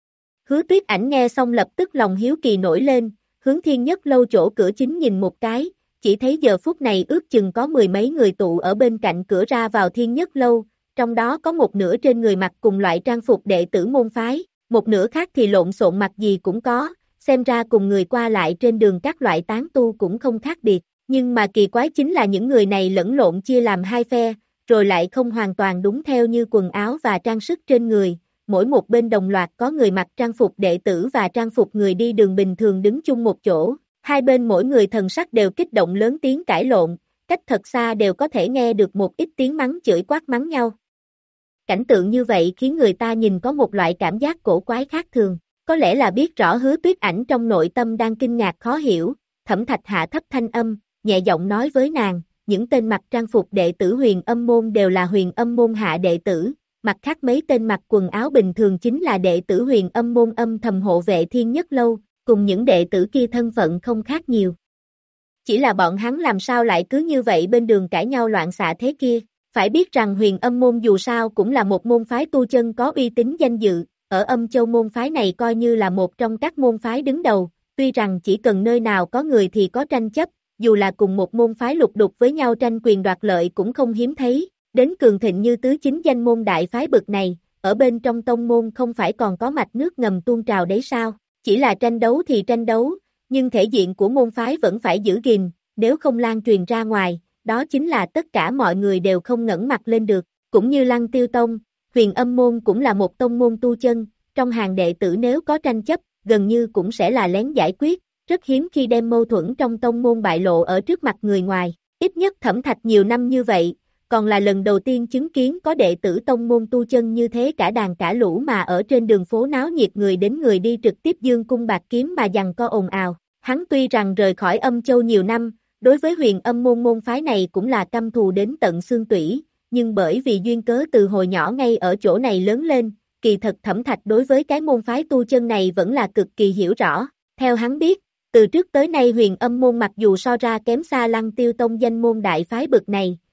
Hứa Tuyết Ảnh nghe xong lập tức lòng hiếu kỳ nổi lên, hướng Thiên Nhất Lâu chỗ cửa chính nhìn một cái, chỉ thấy giờ phút này ước chừng có mười mấy người tụ ở bên cạnh cửa ra vào Thiên Nhất Lâu, trong đó có một nửa trên người mặc cùng loại trang phục đệ tử môn phái, một nửa khác thì lộn xộn mặc gì cũng có, xem ra cùng người qua lại trên đường các loại tán tu cũng không khác biệt, nhưng mà kỳ quái chính là những người này lẫn lộn chia làm hai phe, rồi lại không hoàn toàn đúng theo như quần áo và trang sức trên người, mỗi một bên đồng loạt có người mặc trang phục đệ tử và trang phục người đi đường bình thường đứng chung một chỗ, hai bên mỗi người thần sắc đều kích động lớn tiếng cãi lộn, cách thật xa đều có thể nghe được một ít tiếng mắng chửi quát mắng nhau. Cảnh tượng như vậy khiến người ta nhìn có một loại cảm giác cổ quái khác thường, có lẽ là biết rõ Hứa Tuyết Ảnh trong nội tâm đang kinh ngạc khó hiểu, Thẩm Thạch hạ thấp thanh âm, nhẹ giọng nói với nàng, những tên mặc trang phục đệ tử Huyền Âm môn đều là Huyền Âm môn hạ đệ tử, mặt khác mấy tên mặc quần áo bình thường chính là đệ tử Huyền Âm môn âm thầm hộ vệ Thiên Nhất Lâu, cùng những đệ tử kia thân phận không khác nhiều. Chỉ là bọn hắn làm sao lại cứ như vậy bên đường cãi nhau loạn xạ thế kia, phải biết rằng Huyền Âm môn dù sao cũng là một môn phái tu chân có uy tín danh dự, ở Âm Châu môn phái này coi như là một trong các môn phái đứng đầu, tuy rằng chỉ cần nơi nào có người thì có tranh chấp, dù là cùng một môn phái lục đục với nhau tranh quyền đoạt lợi cũng không hiếm thấy, đến cường thịnh như tứ chính danh môn đại phái bực này, ở bên trong tông môn không phải còn có mạch nước ngầm tuôn trào đấy sao, chỉ là tranh đấu thì tranh đấu, nhưng thể diện của môn phái vẫn phải giữ gìn, nếu không lan truyền ra ngoài, đó chính là tất cả mọi người đều không ngẩng mặt lên được, cũng như Lăng Tiêu Tông, Huyền Âm môn cũng là một tông môn tu chân, trong hàng đệ tử nếu có tranh chấp, gần như cũng sẽ là lén giải quyết, rất hiếm khi đem mâu thuẫn trong tông môn bại lộ ở trước mặt người ngoài, ít nhất Thẩm Thạch nhiều năm như vậy, còn là lần đầu tiên chứng kiến có đệ tử tông môn tu chân như thế cả đàn cả lũ mà ở trên đường phố náo nhiệt người đến người đi trực tiếp dương cung bạc kiếm mà giằng co ồn ào, hắn tuy rằng rời khỏi Âm Châu nhiều năm, đối với Huyền Âm môn môn phái này cũng là căm thù đến tận xương tủy, nhưng bởi vì duyên cớ từ hồi nhỏ ngay ở chỗ này lớn lên, kỳ thật Thẩm Thạch đối với cái môn phái tu chân này vẫn là cực kỳ hiểu rõ, theo hắn biết, từ trước tới nay Huyền Âm môn mặc dù so ra kém xa Lăng Tiêu Tông danh môn đại phái bực này,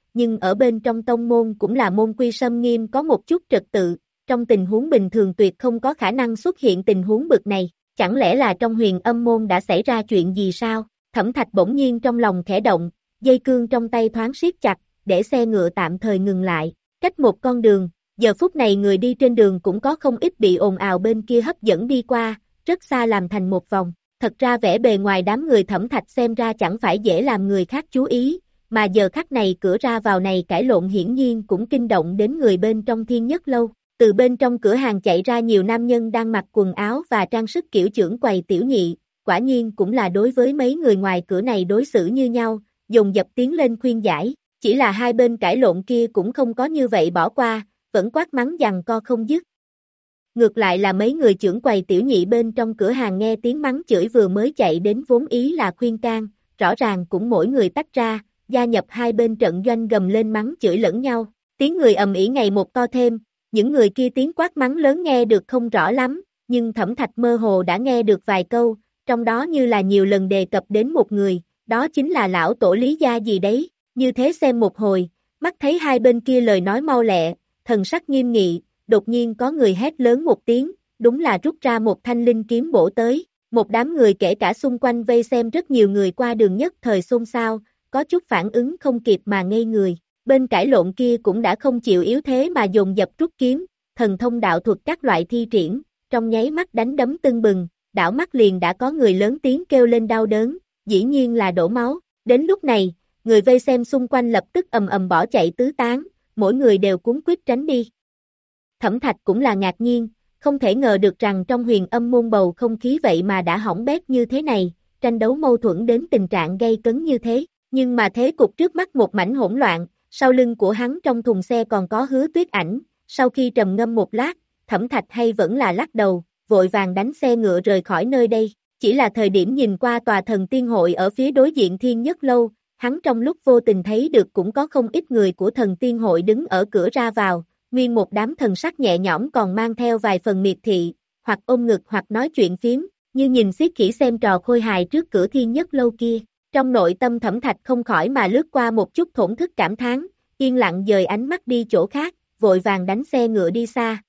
nhưng ở bên trong tông môn cũng là môn quy sâm nghiêm có một chút trật tự, trong tình huống bình thường tuyệt không có khả năng xuất hiện tình huống bực này, chẳng lẽ là trong huyền âm môn đã xảy ra chuyện gì sao? Thẩm Thạch bỗng nhiên trong lòng khẽ động, dây cương trong tay thoáng siết chặt, để xe ngựa tạm thời ngừng lại, cách một con đường, giờ phút này người đi trên đường cũng có không ít bị ồn ào bên kia hấp dẫn đi qua, rất xa làm thành một vòng. Thật ra vẻ bề ngoài đám người Thẩm Thạch xem ra chẳng phải dễ làm người khác chú ý, mà giờ khắc này cửa ra vào này cãi lộn hiển nhiên cũng kinh động đến người bên trong Thiên Nhất Lâu. Từ bên trong cửa hàng chạy ra nhiều nam nhân đang mặc quần áo và trang sức kiểu chưởng quầy tiểu nhị, quả nhiên cũng là đối với mấy người ngoài cửa này đối xử như nhau, dồn dập tiến lên khuyên giải, chỉ là hai bên cãi lộn kia cũng không có như vậy bỏ qua, vẫn quát mắng giằng co không dứt. Ngược lại là mấy người chưởng quầy tiểu nhị bên trong cửa hàng nghe tiếng mắng chửi vừa mới chạy đến vốn ý là khuyên can, rõ ràng cũng mỗi người tách ra, gia nhập hai bên trận doanh gầm lên mắng chửi lẫn nhau, tiếng người ầm ĩ ngày một to thêm, những người kia tiếng quát mắng lớn nghe được không rõ lắm, nhưng Thẩm Thạch mơ hồ đã nghe được vài câu, trong đó như là nhiều lần đề cập đến một người, đó chính là lão tổ Lý gia gì đấy, như thế xem một hồi, mắt thấy hai bên kia lời nói mau lẹ, thần sắc nghiêm nghị, đột nhiên có người hét lớn một tiếng, đúng là rút ra một thanh linh kiếm bổ tới, một đám người kể cả xung quanh vây xem rất nhiều người qua đường nhất thời xôn xao, có chút phản ứng không kịp mà ngây người, bên cãi lộn kia cũng đã không chịu yếu thế mà dồn dập rút kiếm, thần thông đạo thuật các loại thi triển, trong nháy mắt đánh đấm tưng bừng, đảo mắt liền đã có người lớn tiếng kêu lên đau đớn, dĩ nhiên là đổ máu, đến lúc này, người vây xem xung quanh lập tức ầm ầm bỏ chạy tứ tán, mỗi người đều cuống quýt tránh đi. Thẩm Thạch cũng là ngạc nhiên, không thể ngờ được rằng trong huyền âm môn bầu không khí vậy mà đã hỏng bét như thế này, tranh đấu mâu thuẫn đến tình trạng gây cấn như thế, nhưng mà thế cục trước mắt một mảnh hỗn loạn, sau lưng của hắn trong thùng xe còn có Hứa Tuyết Ảnh, sau khi trầm ngâm một lát, Thẩm Thạch hay vẫn là lắc đầu, vội vàng đánh xe ngựa rời khỏi nơi đây, chỉ là thời điểm nhìn qua tòa thần tiên hội ở phía đối diện Thiên Nhất Lâu, hắn trong lúc vô tình thấy được cũng có không ít người của thần tiên hội đứng ở cửa ra vào, nguyên một đám thần sắc nhẹ nhõm còn mang theo vài phần miệt thị, hoặc ôm ngực hoặc nói chuyện phiếm, như nhìn xiết khỉ xem trò khôi hài trước cửa Thiên Nhất Lâu kia. Trong nội tâm Thẩm Thạch không khỏi mà lướt qua một chút thổn thức cảm thán, yên lặng dời ánh mắt đi chỗ khác, vội vàng đánh xe ngựa đi xa.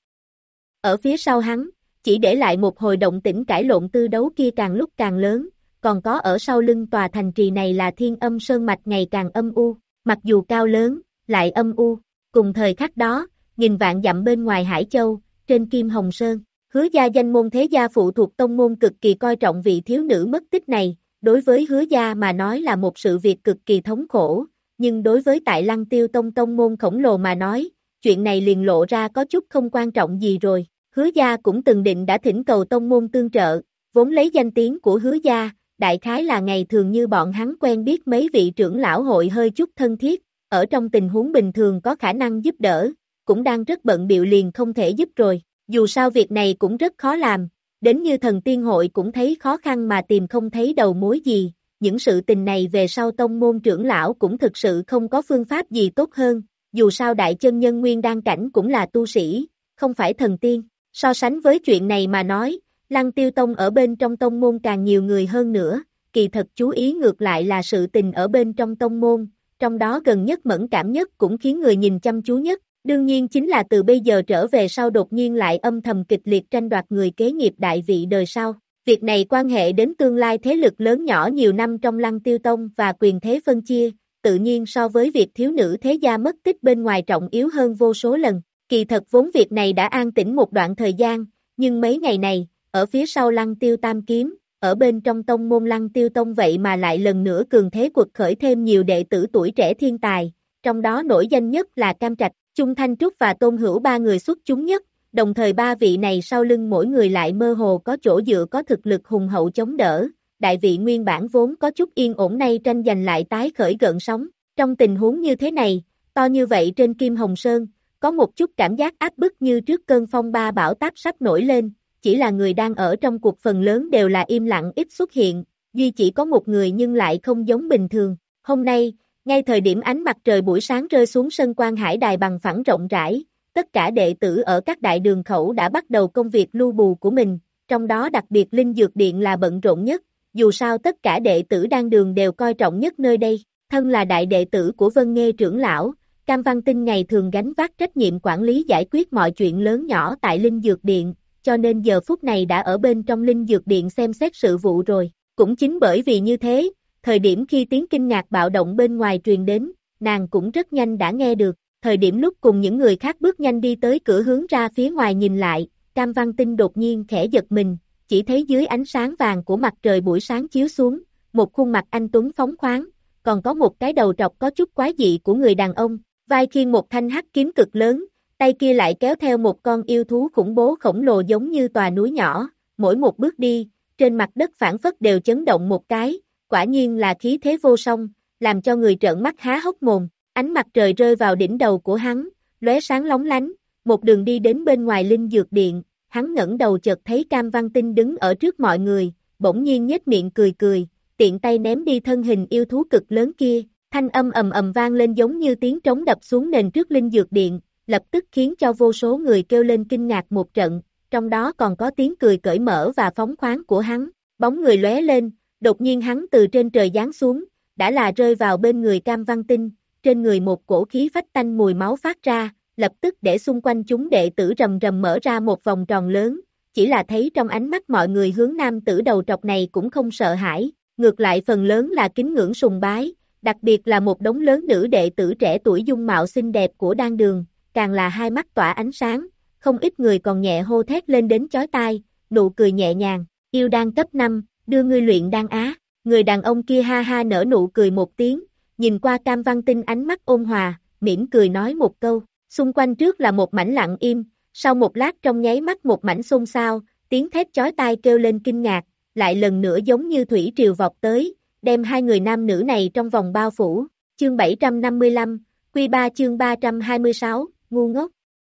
Ở phía sau hắn, chỉ để lại một hồi động tĩnh cãi lộn tư đấu kia càng lúc càng lớn, còn có ở sau lưng tòa thành trì này là Thiên Âm Sơn mạch ngày càng âm u, mặc dù cao lớn, lại âm u. Cùng thời khắc đó, nghìn vạn dặm bên ngoài Hải Châu, trên Kim Hồng Sơn, Hứa gia danh môn thế gia phụ thuộc tông môn cực kỳ coi trọng vị thiếu nữ mất tích này, đối với Hứa gia mà nói là một sự việc cực kỳ thống khổ, nhưng đối với tại Lăng Tiêu Tông tông môn khổng lồ mà nói, chuyện này liền lộ ra có chút không quan trọng gì rồi. Hứa gia cũng từng định đã thỉnh cầu tông môn tương trợ, vốn lấy danh tiếng của Hứa gia, đại khái là ngày thường như bọn hắn quen biết mấy vị trưởng lão hội hơi chút thân thiết, ở trong tình huống bình thường có khả năng giúp đỡ, cũng đang rất bận bịu liền không thể giúp rồi, dù sao việc này cũng rất khó làm, đến như thần tiên hội cũng thấy khó khăn mà tìm không thấy đầu mối gì, những sự tình này về sau tông môn trưởng lão cũng thực sự không có phương pháp gì tốt hơn, dù sao đại chân nhân nguyên đan cảnh cũng là tu sĩ, không phải thần tiên, so sánh với chuyện này mà nói, Lăng Tiêu Tông ở bên trong tông môn càng nhiều người hơn nữa, kỳ thật chú ý ngược lại là sự tình ở bên trong tông môn, trong đó gần nhất mẫn cảm nhất cũng khiến người nhìn chăm chú nhất, đương nhiên chính là từ bây giờ trở về sau đột nhiên lại âm thầm kịch liệt tranh đoạt người kế nghiệp đại vị đời sau. Việc này quan hệ đến tương lai thế lực lớn nhỏ nhiều năm trong Lăng Tiêu Tông và quyền thế phân chia, tự nhiên so với việc thiếu nữ thế gia mất tích bên ngoài trọng yếu hơn vô số lần. Kỳ thật vốn việc này đã an tĩnh một đoạn thời gian, nhưng mấy ngày này, ở phía sau Lăng Tiêu Tam Kiếm, ở bên trong tông môn Lăng Tiêu Tông vậy mà lại lần nữa cường thế quật khởi thêm nhiều đệ tử tuổi trẻ thiên tài, trong đó nổi danh nhất là Cam Trạch, Chung Thanh Trúc và Tôn Hữu ba người xuất chúng nhất, đồng thời ba vị này sau lưng mỗi người lại mơ hồ có chỗ dựa có thực lực hùng hậu chống đỡ, đại vị nguyên bản vốn có chút yên ổn nay tranh giành lại tái khởi gợn sóng, trong tình huống như thế này, to như vậy trên Kim Hồng Sơn, có một chút cảm giác áp bức như trước cơn phong ba bão táp sắp nổi lên, chỉ là người đang ở trong cuộc phần lớn đều là im lặng ít xuất hiện, duy chỉ có một người nhưng lại không giống bình thường. Hôm nay, ngay thời điểm ánh mặt trời buổi sáng rơi xuống sân Quan Hải Đài bằng phẳng rộng rãi, tất cả đệ tử ở các đại đường khẩu đã bắt đầu công việc lưu bù của mình, trong đó đặc biệt Linh Dược Điện là bận rộn nhất, dù sao tất cả đệ tử đang đường đều coi trọng nhất nơi đây. Thân là đại đệ tử của Vân Nghê trưởng lão, Cam Văn Tinh ngày thường gánh vác trách nhiệm quản lý giải quyết mọi chuyện lớn nhỏ tại Linh Dược Điện, cho nên giờ phút này đã ở bên trong Linh Dược Điện xem xét sự vụ rồi. Cũng chính bởi vì như thế, thời điểm khi tiếng kinh ngạc bạo động bên ngoài truyền đến, nàng cũng rất nhanh đã nghe được. Thời điểm lúc cùng những người khác bước nhanh đi tới cửa hướng ra phía ngoài nhìn lại, Cam Văn Tinh đột nhiên khẽ giật mình, chỉ thấy dưới ánh sáng vàng của mặt trời buổi sáng chiếu xuống, một khuôn mặt anh tuấn phóng khoáng, còn có một cái đầu trọc có chút quái dị của người đàn ông, vai khiêng một thanh hắc kiếm cực lớn, tay kia lại kéo theo một con yêu thú khủng bố khổng lồ giống như tòa núi nhỏ, mỗi một bước đi, trên mặt đất phảng phất đều chấn động một cái, quả nhiên là khí thế vô song, làm cho người trợn mắt há hốc mồm. Ánh mặt trời rơi vào đỉnh đầu của hắn, lóe sáng lóng lánh, một đường đi đến bên ngoài Linh Dược Điện, hắn ngẩng đầu chợt thấy Cam Văn Tinh đứng ở trước mọi người, bỗng nhiên nhếch miệng cười cười, tiện tay ném đi thân hình yêu thú cực lớn kia, thanh âm ầm ầm vang lên giống như tiếng trống đập xuống nền trước Linh Dược Điện, lập tức khiến cho vô số người kêu lên kinh ngạc một trận, trong đó còn có tiếng cười cởi mở và phóng khoáng của hắn, bóng người lóe lên, đột nhiên hắn từ trên trời giáng xuống, đã là rơi vào bên người Cam Văn Tinh. Trên người một cổ khí phách tanh mùi máu phát ra, lập tức để xung quanh chúng đệ tử rầm rầm mở ra một vòng tròn lớn, chỉ là thấy trong ánh mắt mọi người hướng nam tử đầu trọc này cũng không sợ hãi, ngược lại phần lớn là kính ngưỡng sùng bái, đặc biệt là một đống lớn nữ đệ tử trẻ tuổi dung mạo xinh đẹp của Đan Đường, càng là hai mắt tỏa ánh sáng, không ít người còn nhẹ hô thét lên đến chói tai, nụ cười nhẹ nhàng, yêu đan cấp năm, đưa ngươi luyện đan á, người đàn ông kia ha ha nở nụ cười một tiếng, nhìn qua Cam Văn Tinh ánh mắt ôn hòa, mỉm cười nói một câu, xung quanh trước là một mảnh lặng im, sau một lát trong nháy mắt một mảnh xôn xao, tiếng thét chói tai kêu lên kinh ngạc, lại lần nữa giống như thủy triều vọt tới, đem hai người nam nữ này trong vòng bao phủ, chương bảy trăm năm mươi lăm, quy ba chương ba trăm hai mươi sáu, ngu ngốc.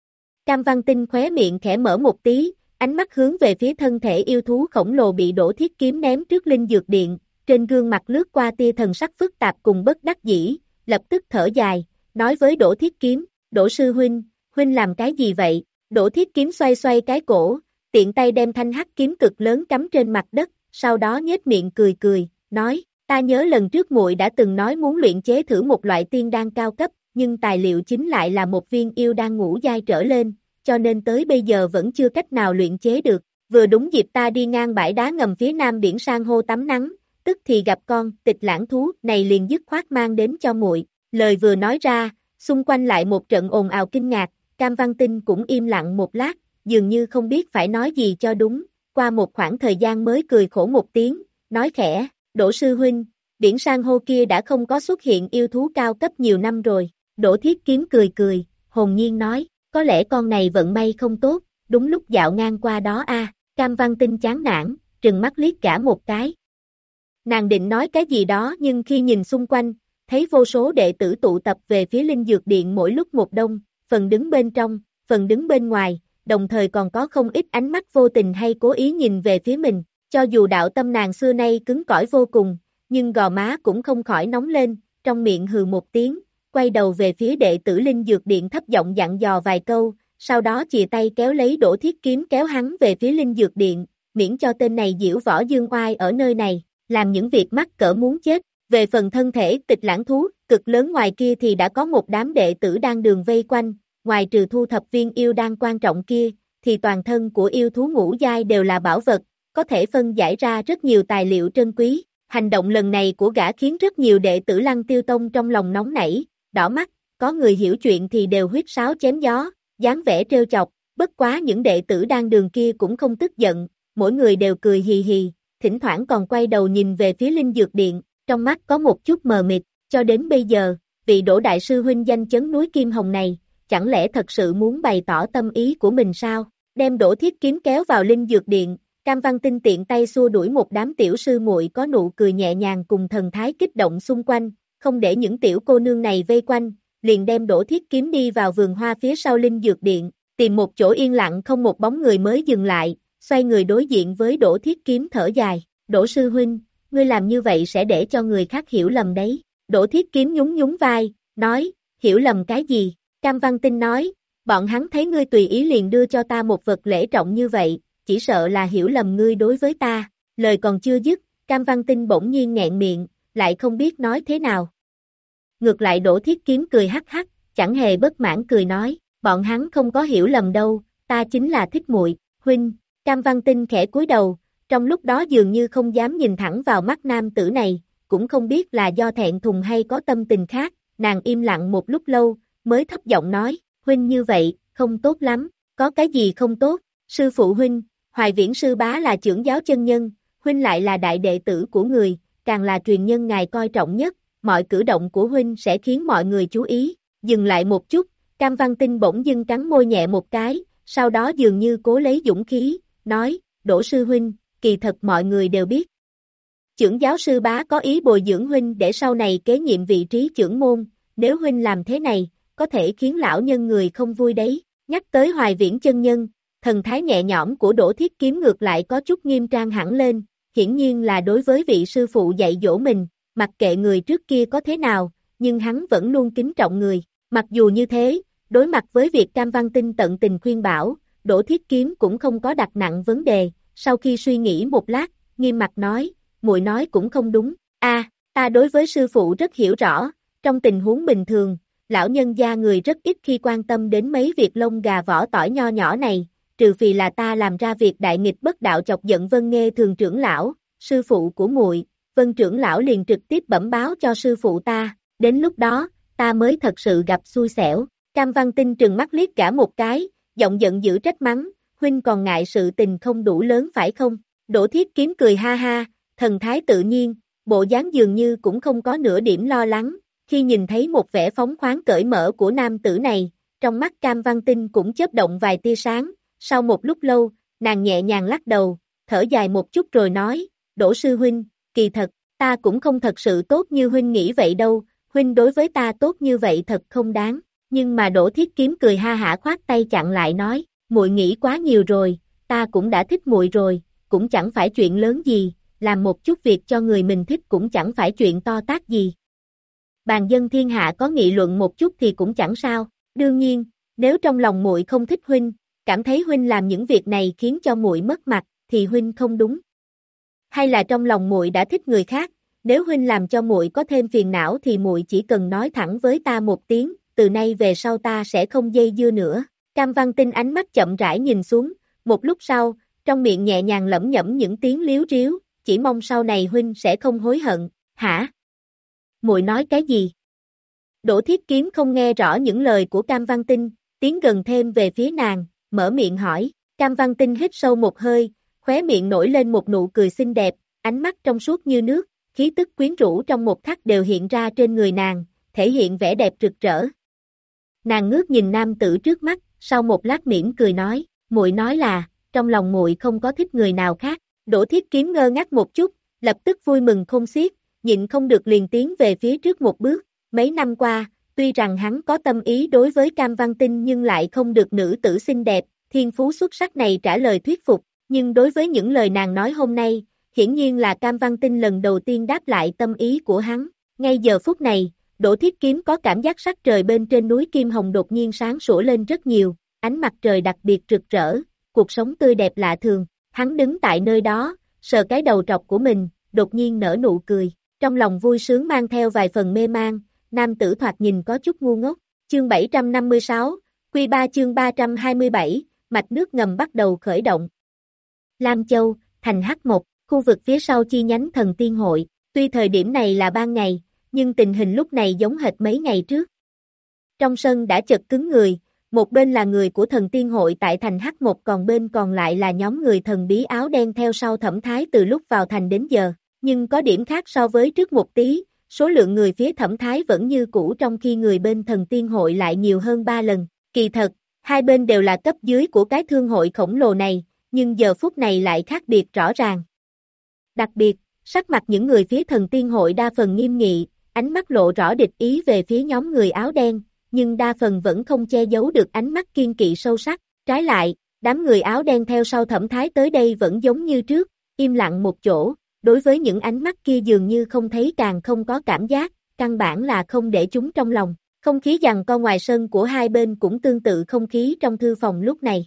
Cam Văn Tinh khóe miệng khẽ mở một tí, ánh mắt hướng về phía thân thể yêu thú khổng lồ bị Đỗ Thiết Kiếm ném trước Linh Dược Điện. Trên gương mặt lướt qua tia thần sắc phức tạp cùng bất đắc dĩ, lập tức thở dài, nói với Đỗ Thiết Kiếm, Đỗ sư huynh, huynh làm cái gì vậy? Đỗ Thiết Kiếm xoay xoay cái cổ, tiện tay đem thanh hắc kiếm cực lớn cắm trên mặt đất, sau đó nhếch miệng cười cười, nói, ta nhớ lần trước muội đã từng nói muốn luyện chế thử một loại tiên đan cao cấp, nhưng tài liệu chính lại là một viên yêu đan ngũ giai trở lên, cho nên tới bây giờ vẫn chưa cách nào luyện chế được, vừa đúng dịp ta đi ngang bãi đá ngầm phía nam biển san hô tắm nắng, tức thì gặp con Tịch Lãng thú này liền dứt khoát mang đến cho muội. Lời vừa nói ra, xung quanh lại một trận ồn ào kinh ngạc, Cam Văn Tinh cũng im lặng một lát, dường như không biết phải nói gì cho đúng, qua một khoảng thời gian mới cười khổ một tiếng, nói khẽ, Đỗ sư huynh, biển san hô kia đã không có xuất hiện yêu thú cao cấp nhiều năm rồi. Đỗ Thiết Kiếm cười cười, hồn nhiên nói, có lẽ con này vận may không tốt, đúng lúc dạo ngang qua đó a. Cam Văn Tinh chán nản, trừng mắt liếc cả một cái. Nàng định nói cái gì đó nhưng khi nhìn xung quanh, thấy vô số đệ tử tụ tập về phía Linh Dược Điện mỗi lúc một đông, phần đứng bên trong, phần đứng bên ngoài, đồng thời còn có không ít ánh mắt vô tình hay cố ý nhìn về phía mình, cho dù đạo tâm nàng xưa nay cứng cỏi vô cùng, nhưng gò má cũng không khỏi nóng lên, trong miệng hừ một tiếng, quay đầu về phía đệ tử Linh Dược Điện thấp giọng dặn dò vài câu, sau đó chìa tay kéo lấy Đỗ Thiết Kiếm kéo hắn về phía Linh Dược Điện, miễn cho tên này diễu võ dương oai ở nơi này, làm những việc mắc cỡ muốn chết. Về phần thân thể Tịch Lãng thú, cực lớn ngoài kia thì đã có một đám đệ tử đang đường vây quanh, ngoài trừ thu thập viên yêu đan quan trọng kia, thì toàn thân của yêu thú ngũ giai đều là bảo vật, có thể phân giải ra rất nhiều tài liệu trân quý. Hành động lần này của gã khiến rất nhiều đệ tử Lăng Tiêu Tông trong lòng nóng nảy, đỏ mắt, có người hiểu chuyện thì đều huýt sáo chém gió, dáng vẻ trêu chọc, bất quá những đệ tử đang đường kia cũng không tức giận, mỗi người đều cười hì hì, thỉnh thoảng còn quay đầu nhìn về phía Linh Dược Điện, trong mắt có một chút mờ mịt, cho đến bây giờ, vị Đỗ đại sư huynh danh chấn núi Kim Hồng này, chẳng lẽ thật sự muốn bày tỏ tâm ý của mình sao? Đem Đỗ Thiết Kiếm kéo vào Linh Dược Điện, Cam Văn Tinh tiện tay xua đuổi một đám tiểu sư muội có nụ cười nhẹ nhàng cùng thần thái kích động xung quanh, không để những tiểu cô nương này vây quanh, liền đem Đỗ Thiết Kiếm đi vào vườn hoa phía sau Linh Dược Điện, tìm một chỗ yên lặng không một bóng người mới dừng lại, xoay người đối diện với Đỗ Thiết Kiếm thở dài, Đỗ sư huynh, ngươi làm như vậy sẽ để cho người khác hiểu lầm đấy. Đỗ Thiết Kiếm nhún nhún vai, nói, hiểu lầm cái gì? Cam Văn Tinh nói, bọn hắn thấy ngươi tùy ý liền đưa cho ta một vật lễ trọng như vậy, chỉ sợ là hiểu lầm ngươi đối với ta. Lời còn chưa dứt, Cam Văn Tinh bỗng nhiên nghẹn miệng, lại không biết nói thế nào. ngược lại Đỗ Thiết Kiếm cười hắc hắc, chẳng hề bất mãn cười nói, bọn hắn không có hiểu lầm đâu, ta chính là thích muội, huynh. Cam Văn Tinh khẽ cúi đầu, trong lúc đó dường như không dám nhìn thẳng vào mắt nam tử này, cũng không biết là do thẹn thùng hay có tâm tình khác, nàng im lặng một lúc lâu, mới thấp giọng nói, huynh như vậy, không tốt lắm, có cái gì không tốt, sư phụ huynh, Hoài Viễn sư bá là trưởng giáo chân nhân, huynh lại là đại đệ tử của người, càng là truyền nhân ngài coi trọng nhất, mọi cử động của huynh sẽ khiến mọi người chú ý, dừng lại một chút, Cam Văn Tinh bỗng dưng cắn môi nhẹ một cái, sau đó dường như cố lấy dũng khí, nói, Đỗ sư huynh, kỳ thật mọi người đều biết. Trưởng giáo sư bá có ý bồi dưỡng huynh để sau này kế nhiệm vị trí trưởng môn, nếu huynh làm thế này, có thể khiến lão nhân người không vui đấy. Nhắc tới Hoài Viễn chân nhân, thần thái nhẹ nhõm của Đỗ Thiết Kiếm ngược lại có chút nghiêm trang hẳn lên, hiển nhiên là đối với vị sư phụ dạy dỗ mình, mặc kệ người trước kia có thế nào, nhưng hắn vẫn luôn kính trọng người. Mặc dù như thế, đối mặt với việc Cam Văn Tinh tận tình khuyên bảo, Đỗ Thiết Kiếm cũng không có đặt nặng vấn đề, sau khi suy nghĩ một lát, nghiêm mặt nói, muội nói cũng không đúng, a, ta đối với sư phụ rất hiểu rõ, trong tình huống bình thường, lão nhân gia người rất ít khi quan tâm đến mấy việc lông gà vỏ tỏi nho nhỏ này, trừ phi là ta làm ra việc đại nghịch bất đạo chọc giận Vân Nghê thường trưởng lão, sư phụ của muội, Vân trưởng lão liền trực tiếp bẩm báo cho sư phụ ta, đến lúc đó, ta mới thật sự gặp xui xẻo. Cam Văn Tinh trừng mắt liếc cả một cái, giọng giận dữ trách mắng, huynh còn ngại sự tình không đủ lớn phải không? Đỗ Thiết Kiếm cười ha ha, thần thái tự nhiên, bộ dáng dường như cũng không có nửa điểm lo lắng, khi nhìn thấy một vẻ phóng khoáng cởi mở của nam tử này, trong mắt Cam Văn Tinh cũng chớp động vài tia sáng, sau một lúc lâu, nàng nhẹ nhàng lắc đầu, thở dài một chút rồi nói, Đỗ sư huynh, kỳ thật, ta cũng không thật sự tốt như huynh nghĩ vậy đâu, huynh đối với ta tốt như vậy thật không đáng, nhưng mà Đỗ Thiết Kiếm cười ha hả khoát tay chặn lại nói, muội nghĩ quá nhiều rồi, ta cũng đã thích muội rồi, cũng chẳng phải chuyện lớn gì, làm một chút việc cho người mình thích cũng chẳng phải chuyện to tát gì. Bàn dân thiên hạ có nghị luận một chút thì cũng chẳng sao, đương nhiên, nếu trong lòng muội không thích huynh, cảm thấy huynh làm những việc này khiến cho muội mất mặt, thì huynh không đúng. Hay là trong lòng muội đã thích người khác, nếu huynh làm cho muội có thêm phiền não thì muội chỉ cần nói thẳng với ta một tiếng, từ nay về sau ta sẽ không dây dưa nữa. Cam Văn Tinh ánh mắt chậm rãi nhìn xuống, một lúc sau, trong miệng nhẹ nhàng lẩm nhẩm những tiếng líu ríu, chỉ mong sau này huynh sẽ không hối hận, hả? Muội nói cái gì? Đỗ Thiết Kiếm không nghe rõ những lời của Cam Văn Tinh, tiến gần thêm về phía nàng, mở miệng hỏi, Cam Văn Tinh hít sâu một hơi, khóe miệng nổi lên một nụ cười xinh đẹp, ánh mắt trong suốt như nước, khí tức quyến rũ trong một khắc đều hiện ra trên người nàng, thể hiện vẻ đẹp rực rỡ. Nàng ngước nhìn nam tử trước mắt, sau một lát mỉm cười nói, muội nói là, trong lòng muội không có thích người nào khác. Đỗ Thiết Kiếm ngơ ngác một chút, lập tức vui mừng khôn xiết, nhịn không được liền tiến về phía trước một bước. Mấy năm qua, tuy rằng hắn có tâm ý đối với Cam Văn Tinh nhưng lại không được nữ tử xinh đẹp, thiên phú xuất sắc này trả lời thuyết phục, nhưng đối với những lời nàng nói hôm nay, hiển nhiên là Cam Văn Tinh lần đầu tiên đáp lại tâm ý của hắn. Ngay giờ phút này, Đỗ Thiết Kiếm có cảm giác sắc trời bên trên núi Kim Hồng đột nhiên sáng sủa lên rất nhiều, ánh mặt trời đặc biệt rực rỡ, cuộc sống tươi đẹp lạ thường. Hắn đứng tại nơi đó, sờ cái đầu trọc của mình, đột nhiên nở nụ cười, trong lòng vui sướng mang theo vài phần mê man, nam tử thoạt nhìn có chút ngu ngốc. Chương bảy trăm năm mươi sáu, Quy ba chương ba trăm hai mươi bảy, mạch nước ngầm bắt đầu khởi động. Lam Châu, thành Hắc Mộc, khu vực phía sau chi nhánh Thần Tiên Hội, tuy thời điểm này là ban ngày, nhưng tình hình lúc này giống hệt mấy ngày trước. Trong sân đã chật cứng người, một bên là người của Thần Tiên Hội tại thành Hắc Mộc còn bên còn lại là nhóm người thần bí áo đen theo sau Thẩm Thái từ lúc vào thành đến giờ, nhưng có điểm khác so với trước một tí, số lượng người phía Thẩm Thái vẫn như cũ trong khi người bên Thần Tiên Hội lại nhiều hơn ba lần. Kỳ thật, hai bên đều là cấp dưới của cái thương hội khổng lồ này, nhưng giờ phút này lại khác biệt rõ ràng. Đặc biệt, sắc mặt những người phía Thần Tiên Hội đa phần nghiêm nghị, ánh mắt lộ rõ địch ý về phía nhóm người áo đen, nhưng đa phần vẫn không che giấu được ánh mắt kiên kỵ sâu sắc. Trái lại, đám người áo đen theo sau Thẩm Thái tới đây vẫn giống như trước, im lặng một chỗ, đối với những ánh mắt kia dường như không thấy càng không có cảm giác, căn bản là không để chúng trong lòng. Không khí giằng co ngoài sân của hai bên cũng tương tự không khí trong thư phòng lúc này.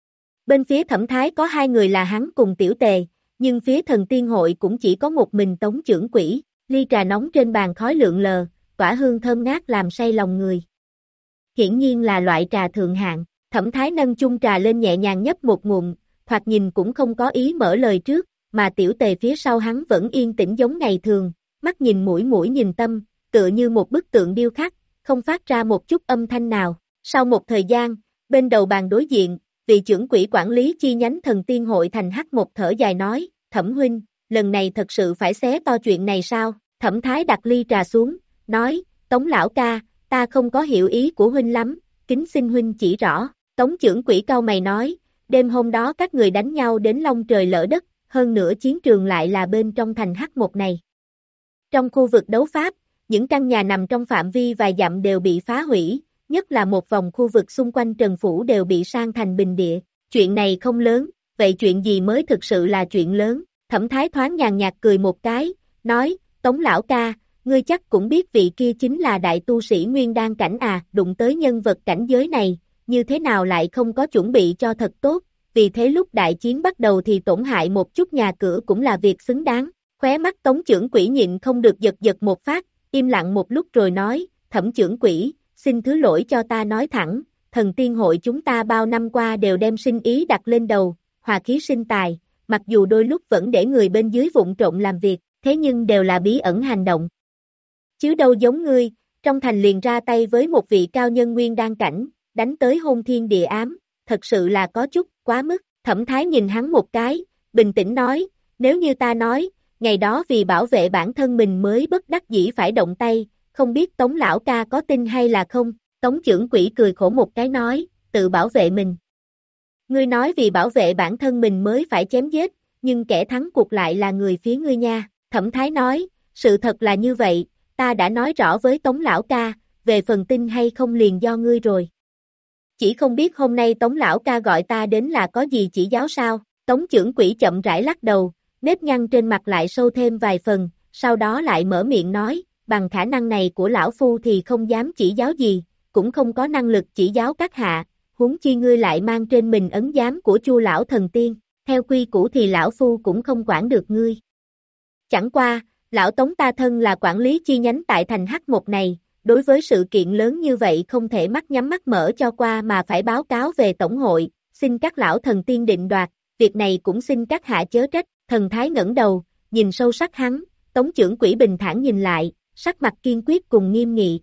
Bên phía Thẩm Thái có hai người là hắn cùng Tiểu Tề, nhưng phía Thần Tiên Hội cũng chỉ có một mình Tống trưởng quỹ, ly trà nóng trên bàn khói lượn lờ, tỏa hương thơm ngát làm say lòng người. Hiển nhiên là loại trà thượng hạng, Thẩm Thái nâng chung trà lên nhẹ nhàng nhấp một ngụm, thoạt nhìn cũng không có ý mở lời trước, mà Tiểu Tề phía sau hắn vẫn yên tĩnh giống ngày thường, mắt nhìn mũi mũi nhìn tâm, tựa như một bức tượng điêu khắc, không phát ra một chút âm thanh nào. Sau một thời gian, bên đầu bàn đối diện, vị trưởng quỹ quản lý chi nhánh Thần Tiên hội thành hắc một thở dài nói, Thẩm huynh, lần này thật sự phải xé to chuyện này sao? Thẩm Thái đặt ly trà xuống, nói, Tống lão ca, ta không có hiểu ý của huynh lắm, kính xin huynh chỉ rõ. Tống trưởng quỹ cau mày nói, đêm hôm đó các người đánh nhau đến long trời lỡ đất, hơn nữa chiến trường lại là bên trong thành hắc một này. Trong khu vực đấu pháp, những căn nhà nằm trong phạm vi vài dặm đều bị phá hủy, nhất là một vòng khu vực xung quanh Trần Phủ đều bị san thành bình địa. Chuyện này không lớn, vậy chuyện gì mới thực sự là chuyện lớn? Thẩm Thái thoáng nhàn nhạt cười một cái, nói, Tống lão ca, ngươi chắc cũng biết vị kia chính là đại tu sĩ Nguyên Đan cảnh à, đụng tới nhân vật cảnh giới này, như thế nào lại không có chuẩn bị cho thật tốt, vì thế lúc đại chiến bắt đầu thì tổn hại một chút nhà cửa cũng là việc xứng đáng. Khóe mắt Tống trưởng quỹ nhịn không được giật giật một phát, im lặng một lúc rồi nói, Thẩm trưởng quỹ, xin thứ lỗi cho ta nói thẳng, Thần Tiên hội chúng ta bao năm qua đều đem sinh ý đặt lên đầu, hòa khí sinh tài, mặc dù đôi lúc vẫn để người bên dưới vụng trộm làm việc, thế nhưng đều là bí ẩn hành động. Chứ đâu giống ngươi, trong thành liền ra tay với một vị cao nhân Nguyên Đan cảnh, đánh tới hôn thiên địa ám, thật sự là có chút quá mức. Thẩm Thái nhìn hắn một cái, bình tĩnh nói, nếu như ta nói, ngày đó vì bảo vệ bản thân mình mới bất đắc dĩ phải động tay, không biết Tống lão ca có tin hay là không? Tống trưởng quỹ cười khổ một cái nói, tự bảo vệ mình. Ngươi nói vì bảo vệ bản thân mình mới phải chém giết, nhưng kẻ thắng cuộc lại là người phía ngươi nha. Thẩm Thái nói, sự thật là như vậy, ta đã nói rõ với Tống lão ca, về phần tin hay không liền do ngươi rồi. Chỉ không biết hôm nay Tống lão ca gọi ta đến là có gì chỉ giáo sao? Tống trưởng quỹ chậm rãi lắc đầu, nếp nhăn trên mặt lại sâu thêm vài phần, sau đó lại mở miệng nói, bằng khả năng này của lão phu thì không dám chỉ giáo gì, cũng không có năng lực chỉ giáo các hạ, huống chi ngươi lại mang trên mình ấn giám của Chu lão thần tiên, theo quy củ thì lão phu cũng không quản được ngươi. Chẳng qua, lão Tống ta thân là quản lý chi nhánh tại thành Hắc một này, đối với sự kiện lớn như vậy không thể mắt nhắm mắt mở cho qua mà phải báo cáo về tổng hội, xin các lão thần tiên định đoạt, việc này cũng xin các hạ chớ trách. Thần Thái ngẩng đầu, nhìn sâu sắc hắn, Tống trưởng quỹ bình thản nhìn lại, sắc mặt kiên quyết cùng nghiêm nghị.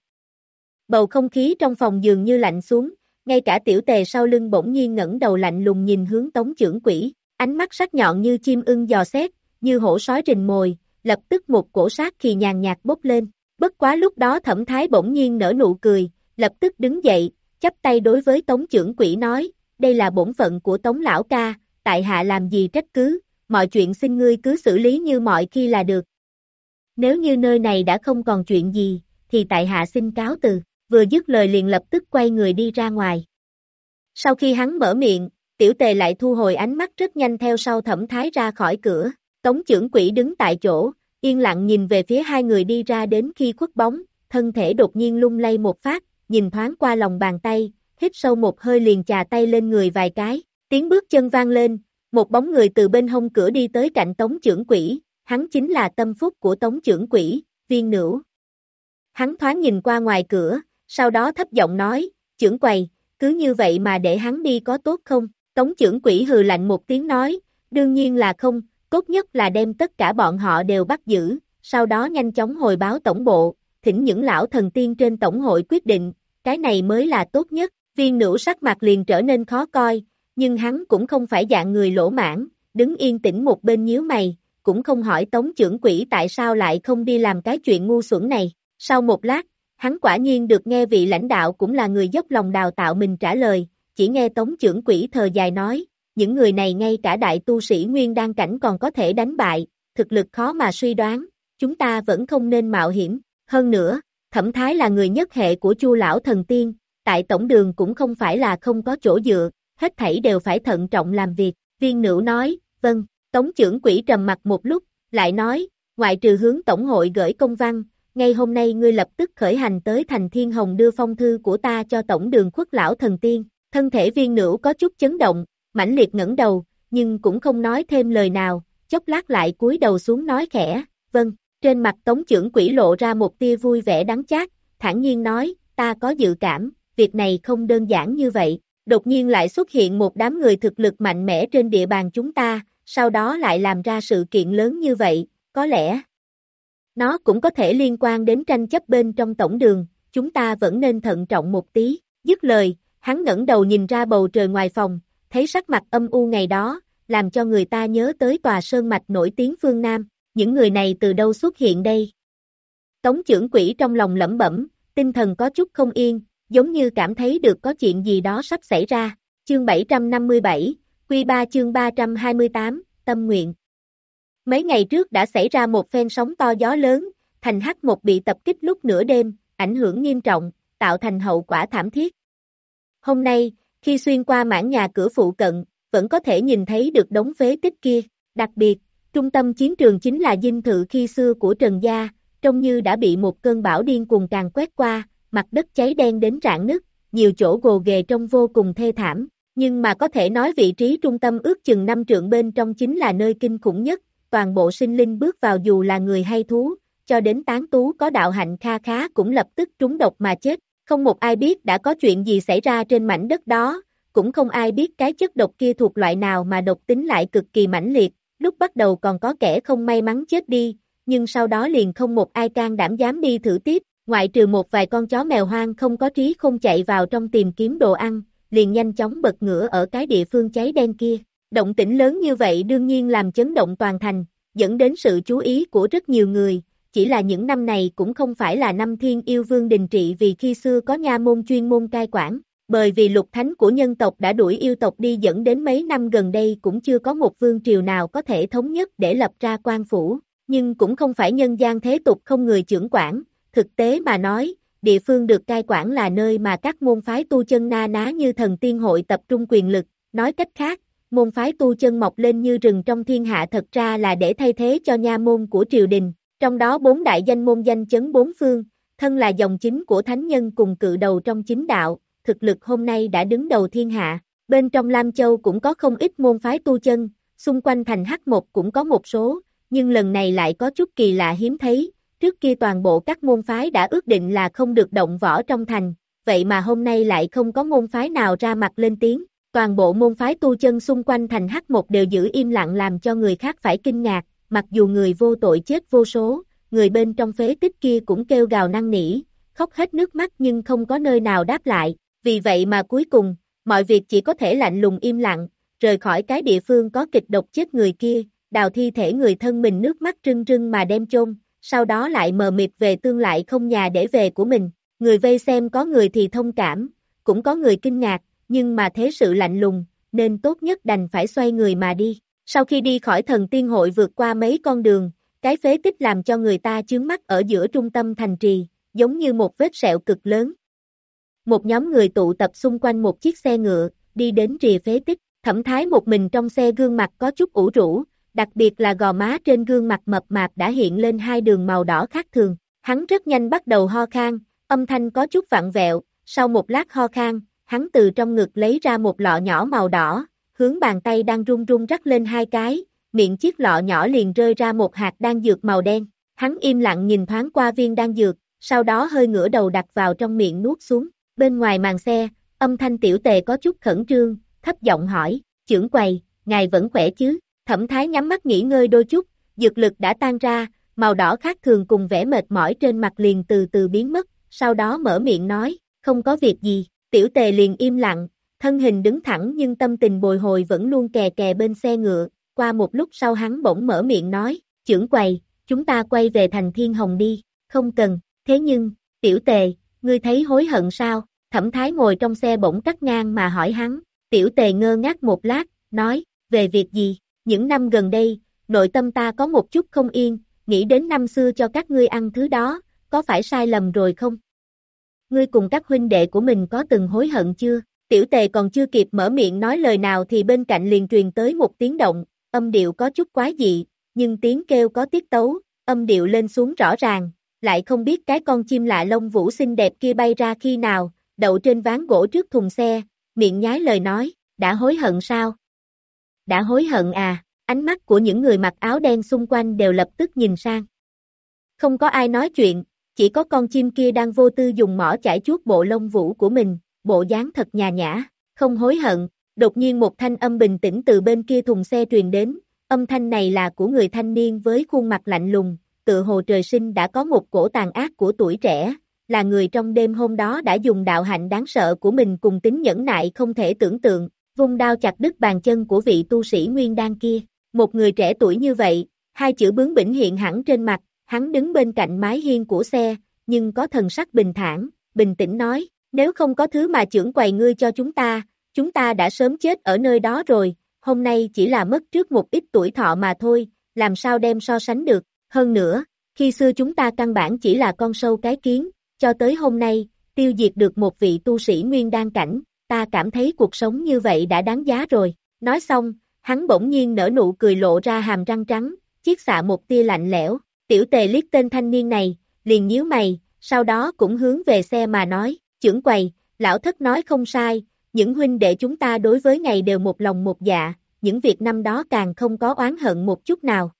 Bầu không khí trong phòng dường như lạnh xuống, ngay cả Tiểu Tề sau lưng bỗng nhiên ngẩng đầu lạnh lùng nhìn hướng Tống trưởng quỹ, ánh mắt sắc nhọn như chim ưng dò xét, như hổ sói rình mồi, lập tức một cổ sát khí nhàn nhạt bốc lên. Bất quá lúc đó Thẩm Thái bỗng nhiên nở nụ cười, lập tức đứng dậy, chắp tay đối với Tống trưởng quỹ nói, đây là bổn phận của Tống lão ca, tại hạ làm gì trách cứ, mọi chuyện xin ngươi cứ xử lý như mọi khi là được. Nếu như nơi này đã không còn chuyện gì, thì tại hạ xin cáo từ, vừa dứt lời liền lập tức quay người đi ra ngoài. Sau khi hắn mở miệng, Tiểu Tề lại thu hồi ánh mắt rất nhanh theo sau Thẩm Thái ra khỏi cửa, Tống trưởng quỹ đứng tại chỗ, yên lặng nhìn về phía hai người đi ra đến khi khuất bóng, thân thể đột nhiên lung lay một phát, nhìn thoáng qua lòng bàn tay, hít sâu một hơi liền chà tay lên người vài cái, tiếng bước chân vang lên, một bóng người từ bên hông cửa đi tới cạnh Tống trưởng quỹ, hắn chính là tâm phúc của Tống trưởng quỹ, Viên Nữu. Hắn thoáng nhìn qua ngoài cửa, sau đó thấp giọng nói, trưởng quầy, cứ như vậy mà để hắn đi có tốt không? Tống trưởng quỹ hừ lạnh một tiếng nói, đương nhiên là không, tốt nhất là đem tất cả bọn họ đều bắt giữ, sau đó nhanh chóng hồi báo tổng bộ, thỉnh những lão thần tiên trên tổng hội quyết định, cái này mới là tốt nhất. Viên Nữu sắc mặt liền trở nên khó coi, nhưng hắn cũng không phải dạng người lỗ mãn, đứng yên tĩnh một bên nhíu mày, cũng không hỏi Tống trưởng quỹ tại sao lại không đi làm cái chuyện ngu xuẩn này. Sau một lát, hắn quả nhiên được nghe vị lãnh đạo cũng là người dốc lòng đào tạo mình trả lời, chỉ nghe Tống trưởng quỹ thờ dài nói, những người này ngay cả đại tu sĩ Nguyên Đan cảnh còn có thể đánh bại, thực lực khó mà suy đoán, chúng ta vẫn không nên mạo hiểm. Hơn nữa, Thẩm Thái là người nhất hệ của Chu lão thần tiên, tại tổng đường cũng không phải là không có chỗ dựa, hết thảy đều phải thận trọng làm việc. Viên Nữu nói, vâng. Tống trưởng quỹ trầm mặt một lúc, lại nói, ngoại trừ hướng tổng hội gửi công văn, ngay hôm nay ngươi lập tức khởi hành tới thành Thiên Hồng đưa phong thư của ta cho tổng đường khuất lão thần tiên. Thân thể Viên Nữu có chút chấn động, mãnh liệt ngẩng đầu, nhưng cũng không nói thêm lời nào, chốc lát lại cúi đầu xuống nói khẽ, vâng. Trên mặt Tống Chưởng Quỷ lộ ra một tia vui vẻ đắng chát, thản nhiên nói, ta có dự cảm, việc này không đơn giản như vậy. Đột nhiên lại xuất hiện một đám người thực lực mạnh mẽ trên địa bàn chúng ta, sau đó lại làm ra sự kiện lớn như vậy, có lẽ nó cũng có thể liên quan đến tranh chấp bên trong tổng đường, chúng ta vẫn nên thận trọng một tí. Dứt lời, hắn ngẩng đầu nhìn ra bầu trời ngoài phòng, thấy sắc mặt âm u ngày đó, làm cho người ta nhớ tới tòa sơn mạch nổi tiếng phương Nam, những người này từ đâu xuất hiện đây? Tống Chưởng Quỷ trong lòng lẩm bẩm, tinh thần có chút không yên, giống như cảm thấy được có chuyện gì đó sắp xảy ra. Chương bảy trăm năm mươi bảy, Quy ba chương ba trăm hai mươi tám, Tâm Nguyện. Mấy ngày trước đã xảy ra một phen sóng to gió lớn, thành Hắc Một bị tập kích lúc nửa đêm, ảnh hưởng nghiêm trọng, tạo thành hậu quả thảm thiết. Hôm nay, khi xuyên qua mảng nhà cửa phụ cận, vẫn có thể nhìn thấy được đống phế tích kia, đặc biệt, trung tâm chiến trường chính là dinh thự khi xưa của Trần Gia, trông như đã bị một cơn bão điên cuồng càn quét qua, mặt đất cháy đen đến rạn nứt, nhiều chỗ gồ ghề trông vô cùng thê thảm, nhưng mà có thể nói vị trí trung tâm ước chừng năm trượng bên trong chính là nơi kinh khủng nhất, toàn bộ sinh linh bước vào dù là người hay thú, cho đến tán tú có đạo hạnh kha khá cũng lập tức trúng độc mà chết, không một ai biết đã có chuyện gì xảy ra trên mảnh đất đó, cũng không ai biết cái chất độc kia thuộc loại nào mà độc tính lại cực kỳ mãnh liệt, lúc bắt đầu còn có kẻ không may mắn chết đi, nhưng sau đó liền không một ai can đảm dám đi thử tiếp, ngoại trừ một vài con chó mèo hoang không có trí không chạy vào trong tìm kiếm đồ ăn, liền nhanh chóng bật ngửa ở cái địa phương cháy đen kia. Động tĩnh lớn như vậy đương nhiên làm chấn động toàn thành, dẫn đến sự chú ý của rất nhiều người, chỉ là những năm này cũng không phải là năm Thiên Yêu Vương đình trị vì khi xưa có nha môn chuyên môn cai quản, bởi vì lục thánh của nhân tộc đã đuổi yêu tộc đi dẫn đến mấy năm gần đây cũng chưa có một vương triều nào có thể thống nhất để lập ra quan phủ, nhưng cũng không phải nhân gian thế tục không người chưởng quản, thực tế mà nói, địa phương được cai quản là nơi mà các môn phái tu chân na ná như thần tiên hội tập trung quyền lực, nói cách khác, môn phái tu chân mọc lên như rừng trong thiên hạ thật ra là để thay thế cho nha môn của triều đình, trong đó bốn đại danh môn danh chấn bốn phương, thân là dòng chính của thánh nhân cùng cự đầu trong chính đạo, thực lực hôm nay đã đứng đầu thiên hạ, bên trong Lam Châu cũng có không ít môn phái tu chân, xung quanh thành Hắc Một cũng có một số, nhưng lần này lại có chút kỳ lạ hiếm thấy, trước kia toàn bộ các môn phái đã ước định là không được động võ trong thành, vậy mà hôm nay lại không có môn phái nào ra mặt lên tiếng, toàn bộ môn phái tu chân xung quanh thành Hắc Một đều giữ im lặng làm cho người khác phải kinh ngạc, mặc dù người vô tội chết vô số, người bên trong phế tích kia cũng kêu gào năn nỉ, khóc hết nước mắt nhưng không có nơi nào đáp lại, vì vậy mà cuối cùng, mọi việc chỉ có thể lạnh lùng im lặng, rời khỏi cái địa phương có kịch độc chết người kia, đào thi thể người thân mình nước mắt rưng rưng mà đem chôn, sau đó lại mờ mịt về tương lại không nhà để về của mình, người vây xem có người thì thông cảm, cũng có người kinh ngạc, nhưng mà thế sự lạnh lùng, nên tốt nhất đành phải xoay người mà đi. Sau khi đi khỏi thần tiên hội vượt qua mấy con đường, cái phế tích làm cho người ta chướng mắt ở giữa trung tâm thành trì, giống như một vết sẹo cực lớn. Một nhóm người tụ tập xung quanh một chiếc xe ngựa, đi đến rìa phế tích, Thẩm Thái một mình trong xe gương mặt có chút ủ rũ, đặc biệt là gò má trên gương mặt mập mạp đã hiện lên hai đường màu đỏ khác thường, hắn rất nhanh bắt đầu ho khan, âm thanh có chút vặn vẹo, sau một lát ho khan, hắn từ trong ngực lấy ra một lọ nhỏ màu đỏ, hướng bàn tay đang run run rắc lên hai cái, miệng chiếc lọ nhỏ liền rơi ra một hạt đan dược màu đen, hắn im lặng nhìn thoáng qua viên đan dược, sau đó hơi ngửa đầu đặt vào trong miệng nuốt xuống, bên ngoài màn xe, âm thanh Tiểu Tề có chút khẩn trương, thấp giọng hỏi, trưởng quầy, ngài vẫn khỏe chứ? Thẩm Thái nhắm mắt nghỉ ngơi đôi chút, dược lực đã tan ra, màu đỏ khác thường cùng vẻ mệt mỏi trên mặt liền từ từ biến mất, sau đó mở miệng nói, không có việc gì, Tiểu Tề liền im lặng, thân hình đứng thẳng nhưng tâm tình bồi hồi vẫn luôn kè kè bên xe ngựa, qua một lúc sau hắn bỗng mở miệng nói, trưởng quầy, chúng ta quay về thành Thiên Hồng đi, không cần, thế nhưng, Tiểu Tề, ngươi thấy hối hận sao? Thẩm Thái ngồi trong xe bỗng cắt ngang mà hỏi hắn, Tiểu Tề ngơ ngác một lát, nói, về việc gì? Những năm gần đây, nội tâm ta có một chút không yên, nghĩ đến năm xưa cho các ngươi ăn thứ đó, có phải sai lầm rồi không? Ngươi cùng các huynh đệ của mình có từng hối hận chưa? Tiểu Tề còn chưa kịp mở miệng nói lời nào thì bên cạnh liền truyền tới một tiếng động, âm điệu có chút quái dị, nhưng tiếng kêu có tiết tấu, âm điệu lên xuống rõ ràng, lại không biết cái con chim lạ lông vũ xinh đẹp kia bay ra khi nào, đậu trên ván gỗ trước thùng xe, miệng nhái lời nói, đã hối hận sao? Đã hối hận à? Ánh mắt của những người mặc áo đen xung quanh đều lập tức nhìn sang. Không có ai nói chuyện, chỉ có con chim kia đang vô tư dùng mỏ chải chuốt bộ lông vũ của mình, bộ dáng thật nhàn nhã, không hối hận. Đột nhiên một thanh âm bình tĩnh từ bên kia thùng xe truyền đến, âm thanh này là của người thanh niên với khuôn mặt lạnh lùng, tự hồ trời sinh đã có một cổ tàn ác của tuổi trẻ, là người trong đêm hôm đó đã dùng đạo hạnh đáng sợ của mình cùng tính nhẫn nại không thể tưởng tượng, vung đao chặt đứt bàn chân của vị tu sĩ nguyên đan kia. Một người trẻ tuổi như vậy, hai chữ bướng bỉnh hiện hẳn trên mặt, hắn đứng bên cạnh mái hiên của xe, nhưng có thần sắc bình thản, bình tĩnh nói, nếu không có thứ mà trưởng quầy ngươi cho chúng ta, chúng ta đã sớm chết ở nơi đó rồi, hôm nay chỉ là mất trước một ít tuổi thọ mà thôi, làm sao đem so sánh được, hơn nữa, khi xưa chúng ta căn bản chỉ là con sâu cái kiến, cho tới hôm nay, tiêu diệt được một vị tu sĩ nguyên đan cảnh, ta cảm thấy cuộc sống như vậy đã đáng giá rồi, nói xong, hắn bỗng nhiên nở nụ cười lộ ra hàm răng trắng, chiết xạ một tia lạnh lẽo, tiểu tề liếc tên thanh niên này, liền nhíu mày, sau đó cũng hướng về xe mà nói, trưởng quầy, lão thất nói không sai, những huynh đệ chúng ta đối với ngài đều một lòng một dạ, những việc năm đó càng không có oán hận một chút nào.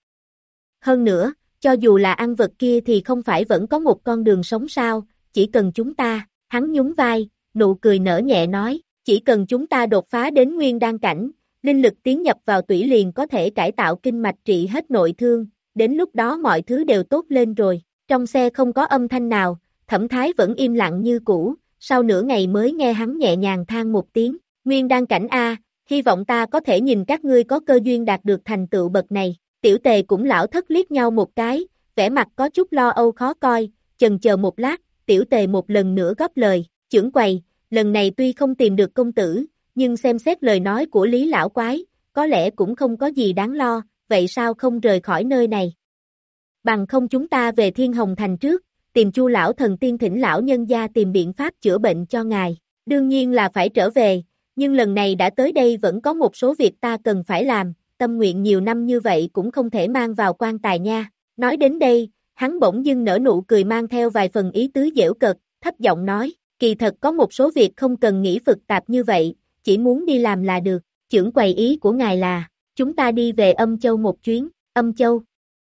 Hơn nữa, cho dù là ăn vật kia thì không phải vẫn có một con đường sống sao, chỉ cần chúng ta, hắn nhún vai, nụ cười nở nhẹ nói, chỉ cần chúng ta đột phá đến nguyên đan cảnh, linh lực tiến nhập vào tủy liền có thể cải tạo kinh mạch trị hết nội thương, đến lúc đó mọi thứ đều tốt lên rồi. Trong xe không có âm thanh nào, Thẩm Thái vẫn im lặng như cũ, sau nửa ngày mới nghe hắn nhẹ nhàng than một tiếng, nguyên đan cảnh A, hy vọng ta có thể nhìn các ngươi có cơ duyên đạt được thành tựu bậc này. Tiểu tề cũng lão thất liếc nhau một cái, vẻ mặt có chút lo âu khó coi, chần chờ một lát, tiểu tề một lần nữa góp lời, trưởng quầy, lần này tuy không tìm được công tử, nhưng xem xét lời nói của Lý lão quái, có lẽ cũng không có gì đáng lo, vậy sao không rời khỏi nơi này? Bằng không chúng ta về Thiên Hồng Thành trước, tìm Chu lão thần tiên thỉnh lão nhân gia tìm biện pháp chữa bệnh cho ngài, đương nhiên là phải trở về, nhưng lần này đã tới đây vẫn có một số việc ta cần phải làm, tâm nguyện nhiều năm như vậy cũng không thể mang vào quan tài nha. Nói đến đây, hắn bỗng dưng nở nụ cười mang theo vài phần ý tứ giễu cợt, thấp giọng nói, kỳ thật có một số việc không cần nghĩ phức tạp như vậy, chỉ muốn đi làm là được, trưởng quầy ý của ngài là, chúng ta đi về Âm Châu một chuyến, Âm Châu.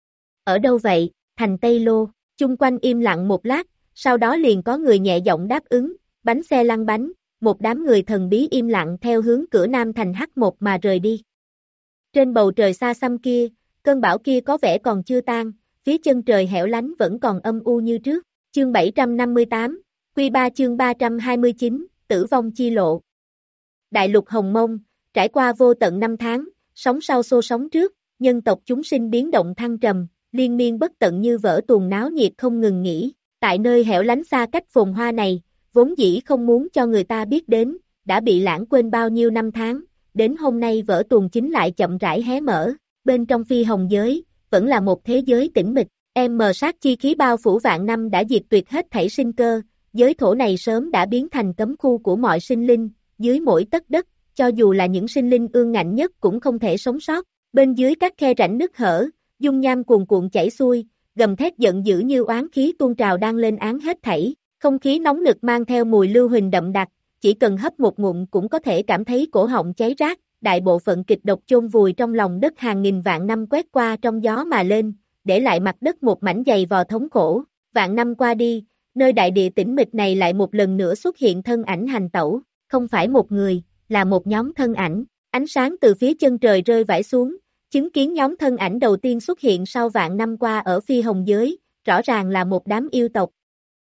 Ở đâu vậy, thành Tây Lô, chung quanh im lặng một lát, sau đó liền có người nhẹ giọng đáp ứng, bánh xe lăn bánh, một đám người thần bí im lặng theo hướng cửa Nam thành Hắc một mà rời đi. Trên bầu trời xa xăm kia, cơn bão kia có vẻ còn chưa tan, phía chân trời hẻo lánh vẫn còn âm u như trước. Chương bảy trăm năm mươi tám, Quy ba chương ba trăm hai mươi chín, Tử vong chi lộ. Đại lục Hồng Mông, trải qua vô tận năm tháng, sóng sau xô sóng trước, nhân tộc chúng sinh biến động thăng trầm, liên miên bất tận như vỡ tuồng náo nhiệt không ngừng nghỉ. Tại nơi hẻo lánh xa cách phồn hoa này, vốn dĩ không muốn cho người ta biết đến, đã bị lãng quên bao nhiêu năm tháng, đến hôm nay vỡ tuồng chính lại chậm rãi hé mở, bên trong phi hồng giới, vẫn là một thế giới tĩnh mịch, em mờ sát chi khí bao phủ vạn năm đã diệt tuyệt hết thảy sinh cơ, giới thổ này sớm đã biến thành cấm khu của mọi sinh linh, dưới mỗi tấc đất, cho dù là những sinh linh ương ngạnh nhất cũng không thể sống sót, bên dưới các khe rãnh nứt hở, dung nham cuồn cuộn chảy xuôi, gầm thét giận dữ như oán khí tuôn trào đang lên án hết thảy, không khí nóng nực mang theo mùi lưu huỳnh đậm đặc, chỉ cần hấp một ngụm cũng có thể cảm thấy cổ họng cháy rát, đại bộ phận kịch độc chôn vùi trong lòng đất hàng nghìn vạn năm quét qua trong gió mà lên, để lại mặt đất một mảnh dày vò thống khổ, vạn năm qua đi, nơi đại địa tĩnh mịch này lại một lần nữa xuất hiện thân ảnh hành tẩu, không phải một người, là một nhóm thân ảnh, ánh sáng từ phía chân trời rơi vãi xuống, chứng kiến nhóm thân ảnh đầu tiên xuất hiện sau vạn năm qua ở phi hồng giới, rõ ràng là một đám yêu tộc.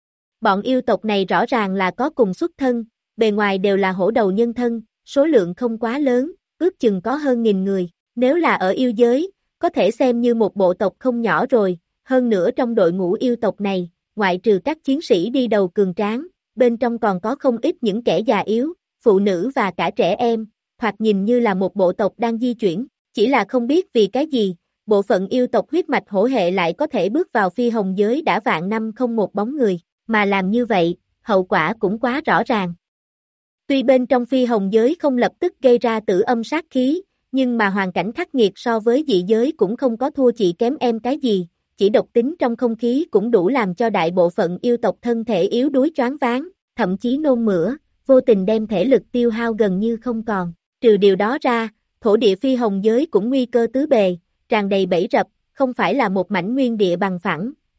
Bọn yêu tộc này rõ ràng là có cùng xuất thân, bề ngoài đều là hổ đầu nhân thân, số lượng không quá lớn, ước chừng có hơn nghìn người, nếu là ở yêu giới, có thể xem như một bộ tộc không nhỏ rồi, hơn nữa trong đội ngũ yêu tộc này, ngoại trừ các chiến sĩ đi đầu cường tráng, bên trong còn có không ít những kẻ già yếu, phụ nữ và cả trẻ em, thoạt nhìn như là một bộ tộc đang di chuyển, chỉ là không biết vì cái gì, bộ phận yêu tộc huyết mạch hổ hệ lại có thể bước vào phi hồng giới đã vạn năm không một bóng người, mà làm như vậy, hậu quả cũng quá rõ ràng. Tuy bên trong phi hồng giới không lập tức gây ra tử âm sát khí, nhưng mà hoàn cảnh khắc nghiệt so với dị giới cũng không có thua chị kém em cái gì, chỉ độc tính trong không khí cũng đủ làm cho đại bộ phận yêu tộc thân thể yếu đuối choáng váng, thậm chí nôn mửa, vô tình đem thể lực tiêu hao gần như không còn. Trừ điều đó ra, thổ địa phi hồng giới cũng nguy cơ tứ bề, tràn đầy bẫy rập, không phải là một mảnh nguyên địa bằng phẳng,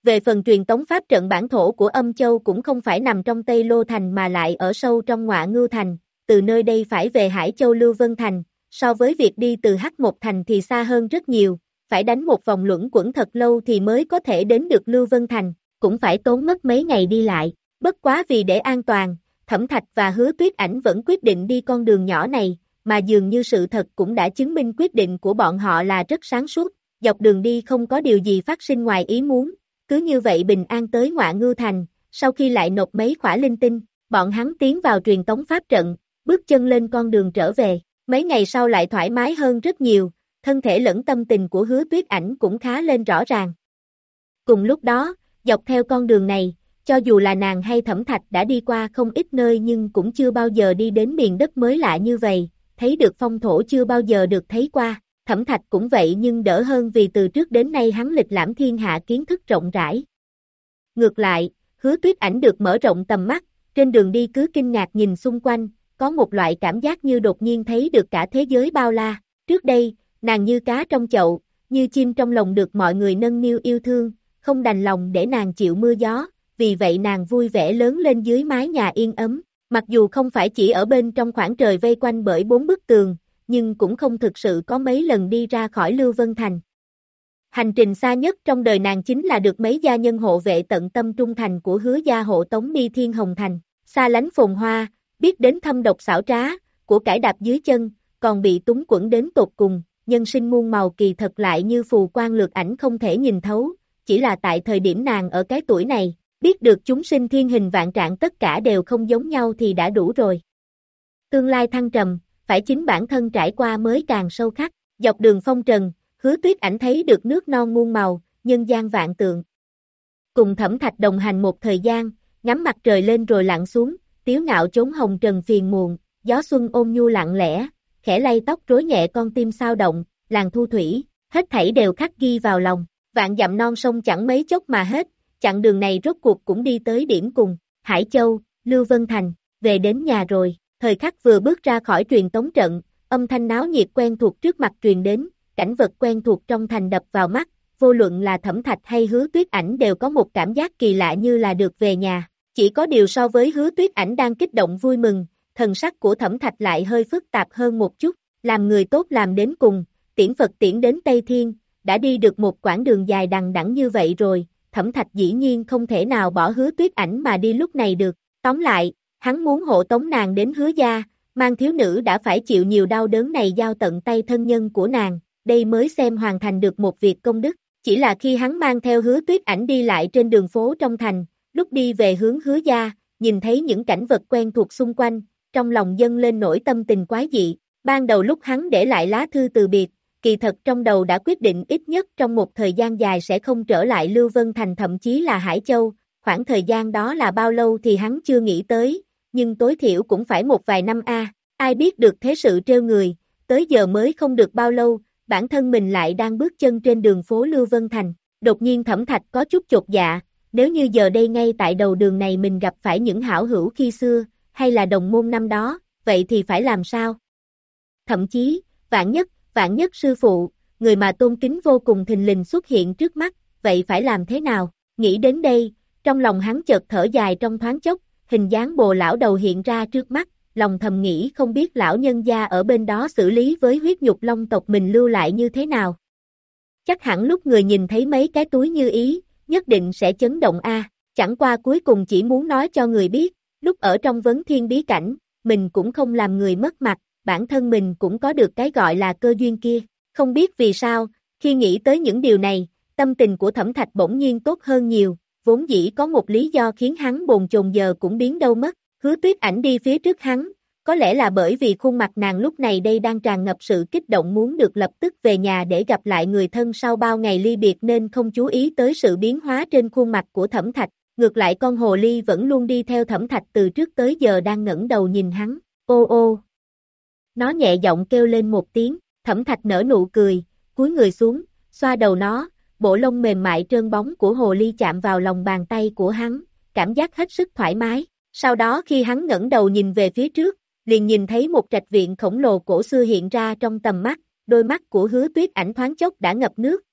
Về phần truyền tống pháp trận bản thổ của Âm Châu cũng không phải nằm trong Tây Lô Thành mà lại ở sâu trong Ngọa Ngưu Thành, từ nơi đây phải về Hải Châu Lưu Vân Thành, so với việc đi từ Hắc Một Thành thì xa hơn rất nhiều, phải đánh một vòng luẩn quẩn thật lâu thì mới có thể đến được Lưu Vân Thành, cũng phải tốn mất mấy ngày đi lại, bất quá vì để an toàn, Thẩm Thạch và Hứa Tuyết Ảnh vẫn quyết định đi con đường nhỏ này, mà dường như sự thật cũng đã chứng minh quyết định của bọn họ là rất sáng suốt, dọc đường đi không có điều gì phát sinh ngoài ý muốn, cứ như vậy bình an tới Ngọa Ngưu Thành, sau khi lại nộp mấy khỏa linh tinh, bọn hắn tiến vào truyền tống pháp trận, bước chân lên con đường trở về, mấy ngày sau lại thoải mái hơn rất nhiều, thân thể lẫn tâm tình của Hứa Tuyết Ảnh cũng khá lên rõ ràng. Cùng lúc đó, dọc theo con đường này, cho dù là nàng hay Thẩm Thạch đã đi qua không ít nơi nhưng cũng chưa bao giờ đi đến miền đất mới lạ như vậy, thấy được phong thổ chưa bao giờ được thấy qua, Thẩm Thạch cũng vậy nhưng đỡ hơn vì từ trước đến nay hắn lịch lãm thiên hạ kiến thức rộng rãi. Ngược lại, Hứa Tuyết Ảnh được mở rộng tầm mắt, trên đường đi cứ kinh ngạc nhìn xung quanh, có một loại cảm giác như đột nhiên thấy được cả thế giới bao la, trước đây, nàng như cá trong chậu, như chim trong lồng được mọi người nâng niu yêu thương, không đành lòng để nàng chịu mưa gió, vì vậy nàng vui vẻ lớn lên dưới mái nhà yên ấm, mặc dù không phải chỉ ở bên trong khoảng trời vây quanh bởi bốn bức tường, nhưng cũng không thực sự có mấy lần đi ra khỏi Lưu Vân Thành. Hành trình xa nhất trong đời nàng chính là được mấy gia nhân hộ vệ tận tâm trung thành của Hứa gia hộ tống đi Thiên Hồng Thành, xa lánh phồn hoa, biết đến thâm độc xảo trá, của cải đạp dưới chân, còn bị túng quẫn đến tột cùng, nhân sinh muôn màu kỳ thật lại như phù quang lược ảnh không thể nhìn thấu, chỉ là tại thời điểm nàng ở cái tuổi này, biết được chúng sinh thiên hình vạn trạng tất cả đều không giống nhau thì đã đủ rồi. Tương lai thăng trầm, phải chính bản thân trải qua mới càng sâu khắc, dọc đường phong trần, Hứa Tuyết Ảnh thấy được nước non muôn màu, nhân gian vạn tượng. Cùng Thẩm Thạch đồng hành một thời gian, ngắm mặt trời lên rồi lặn xuống, tiếu ngạo chốn hồng trần phiền muộn, gió xuân ôn nhu lặng lẽ, khẽ lay tóc rối nhẹ con tim sao động, làng thu thủy, hết thảy đều khắc ghi vào lòng, vạn dặm non sông chẳng mấy chốc mà hết, chặng đường này rốt cuộc cũng đi tới điểm cùng, Hải Châu, Lưu Vân Thành, về đến nhà rồi, thời khắc vừa bước ra khỏi truyền tống trận, âm thanh náo nhiệt quen thuộc trước mặt truyền đến, cảnh vật quen thuộc trong thành đập vào mắt, vô luận là Thẩm Thạch hay Hứa Tuyết Ảnh đều có một cảm giác kỳ lạ như là được về nhà, chỉ có điều so với Hứa Tuyết Ảnh đang kích động vui mừng, thần sắc của Thẩm Thạch lại hơi phức tạp hơn một chút, làm người tốt làm đến cùng, tiễn Phật tiễn đến Tây Thiên, đã đi được một quãng đường dài đằng đẵng như vậy rồi, Thẩm Thạch dĩ nhiên không thể nào bỏ Hứa Tuyết Ảnh mà đi lúc này được, tóm lại, hắn muốn hộ tống nàng đến Hứa gia, mang thiếu nữ đã phải chịu nhiều đau đớn này giao tận tay thân nhân của nàng, đây mới xem hoàn thành được một việc công đức, chỉ là khi hắn mang theo Hứa Tuyết Ảnh đi lại trên đường phố trong thành, lúc đi về hướng Hứa gia, nhìn thấy những cảnh vật quen thuộc xung quanh, trong lòng dâng lên nỗi tâm tình quái dị, ban đầu lúc hắn để lại lá thư từ biệt, kỳ thật trong đầu đã quyết định ít nhất trong một thời gian dài sẽ không trở lại Lưu Vân Thành thậm chí là Hải Châu, khoảng thời gian đó là bao lâu thì hắn chưa nghĩ tới, nhưng tối thiểu cũng phải một vài năm a, ai biết được thế sự trêu người, tới giờ mới không được bao lâu, bản thân mình lại đang bước chân trên đường phố Lưu Vân Thành, đột nhiên Thẩm Thạch có chút chột dạ, nếu như giờ đây ngay tại đầu đường này mình gặp phải những hảo hữu khi xưa, hay là đồng môn năm đó, vậy thì phải làm sao? Thậm chí, vạn nhất, vạn nhất sư phụ, người mà tôn kính vô cùng thình lình xuất hiện trước mắt, vậy phải làm thế nào? Nghĩ đến đây, trong lòng hắn chợt thở dài trong thoáng chốc, hình dáng bồ lão đầu hiện ra trước mắt, lòng thầm nghĩ không biết lão nhân gia ở bên đó xử lý với huyết nhục long tộc mình lưu lại như thế nào. Chắc hẳn lúc người nhìn thấy mấy cái túi như ý, nhất định sẽ chấn động a. Chẳng qua cuối cùng chỉ muốn nói cho người biết, lúc ở trong vấn thiên bí cảnh, mình cũng không làm người mất mặt, bản thân mình cũng có được cái gọi là cơ duyên kia. Không biết vì sao, khi nghĩ tới những điều này, tâm tình của Thẩm Thạch bỗng nhiên tốt hơn nhiều, vốn dĩ có một lý do khiến hắn bồn chồn giờ cũng biến đâu mất. Hứa Tuyết Ảnh đi phía trước hắn, có lẽ là bởi vì khuôn mặt nàng lúc này đây đang tràn ngập sự kích động muốn được lập tức về nhà để gặp lại người thân sau bao ngày ly biệt nên không chú ý tới sự biến hóa trên khuôn mặt của Thẩm Thạch, ngược lại con hồ ly vẫn luôn đi theo Thẩm Thạch từ trước tới giờ đang ngẩng đầu nhìn hắn, ô ô. Nó nhẹ giọng kêu lên một tiếng, Thẩm Thạch nở nụ cười, cúi người xuống, xoa đầu nó, bộ lông mềm mại trơn bóng của hồ ly chạm vào lòng bàn tay của hắn, cảm giác hết sức thoải mái. Sau đó khi hắn ngẩng đầu nhìn về phía trước, liền nhìn thấy một trạch viện khổng lồ cổ xưa hiện ra trong tầm mắt, đôi mắt của Hứa Tuyết Ảnh thoáng chốc đã ngập nước,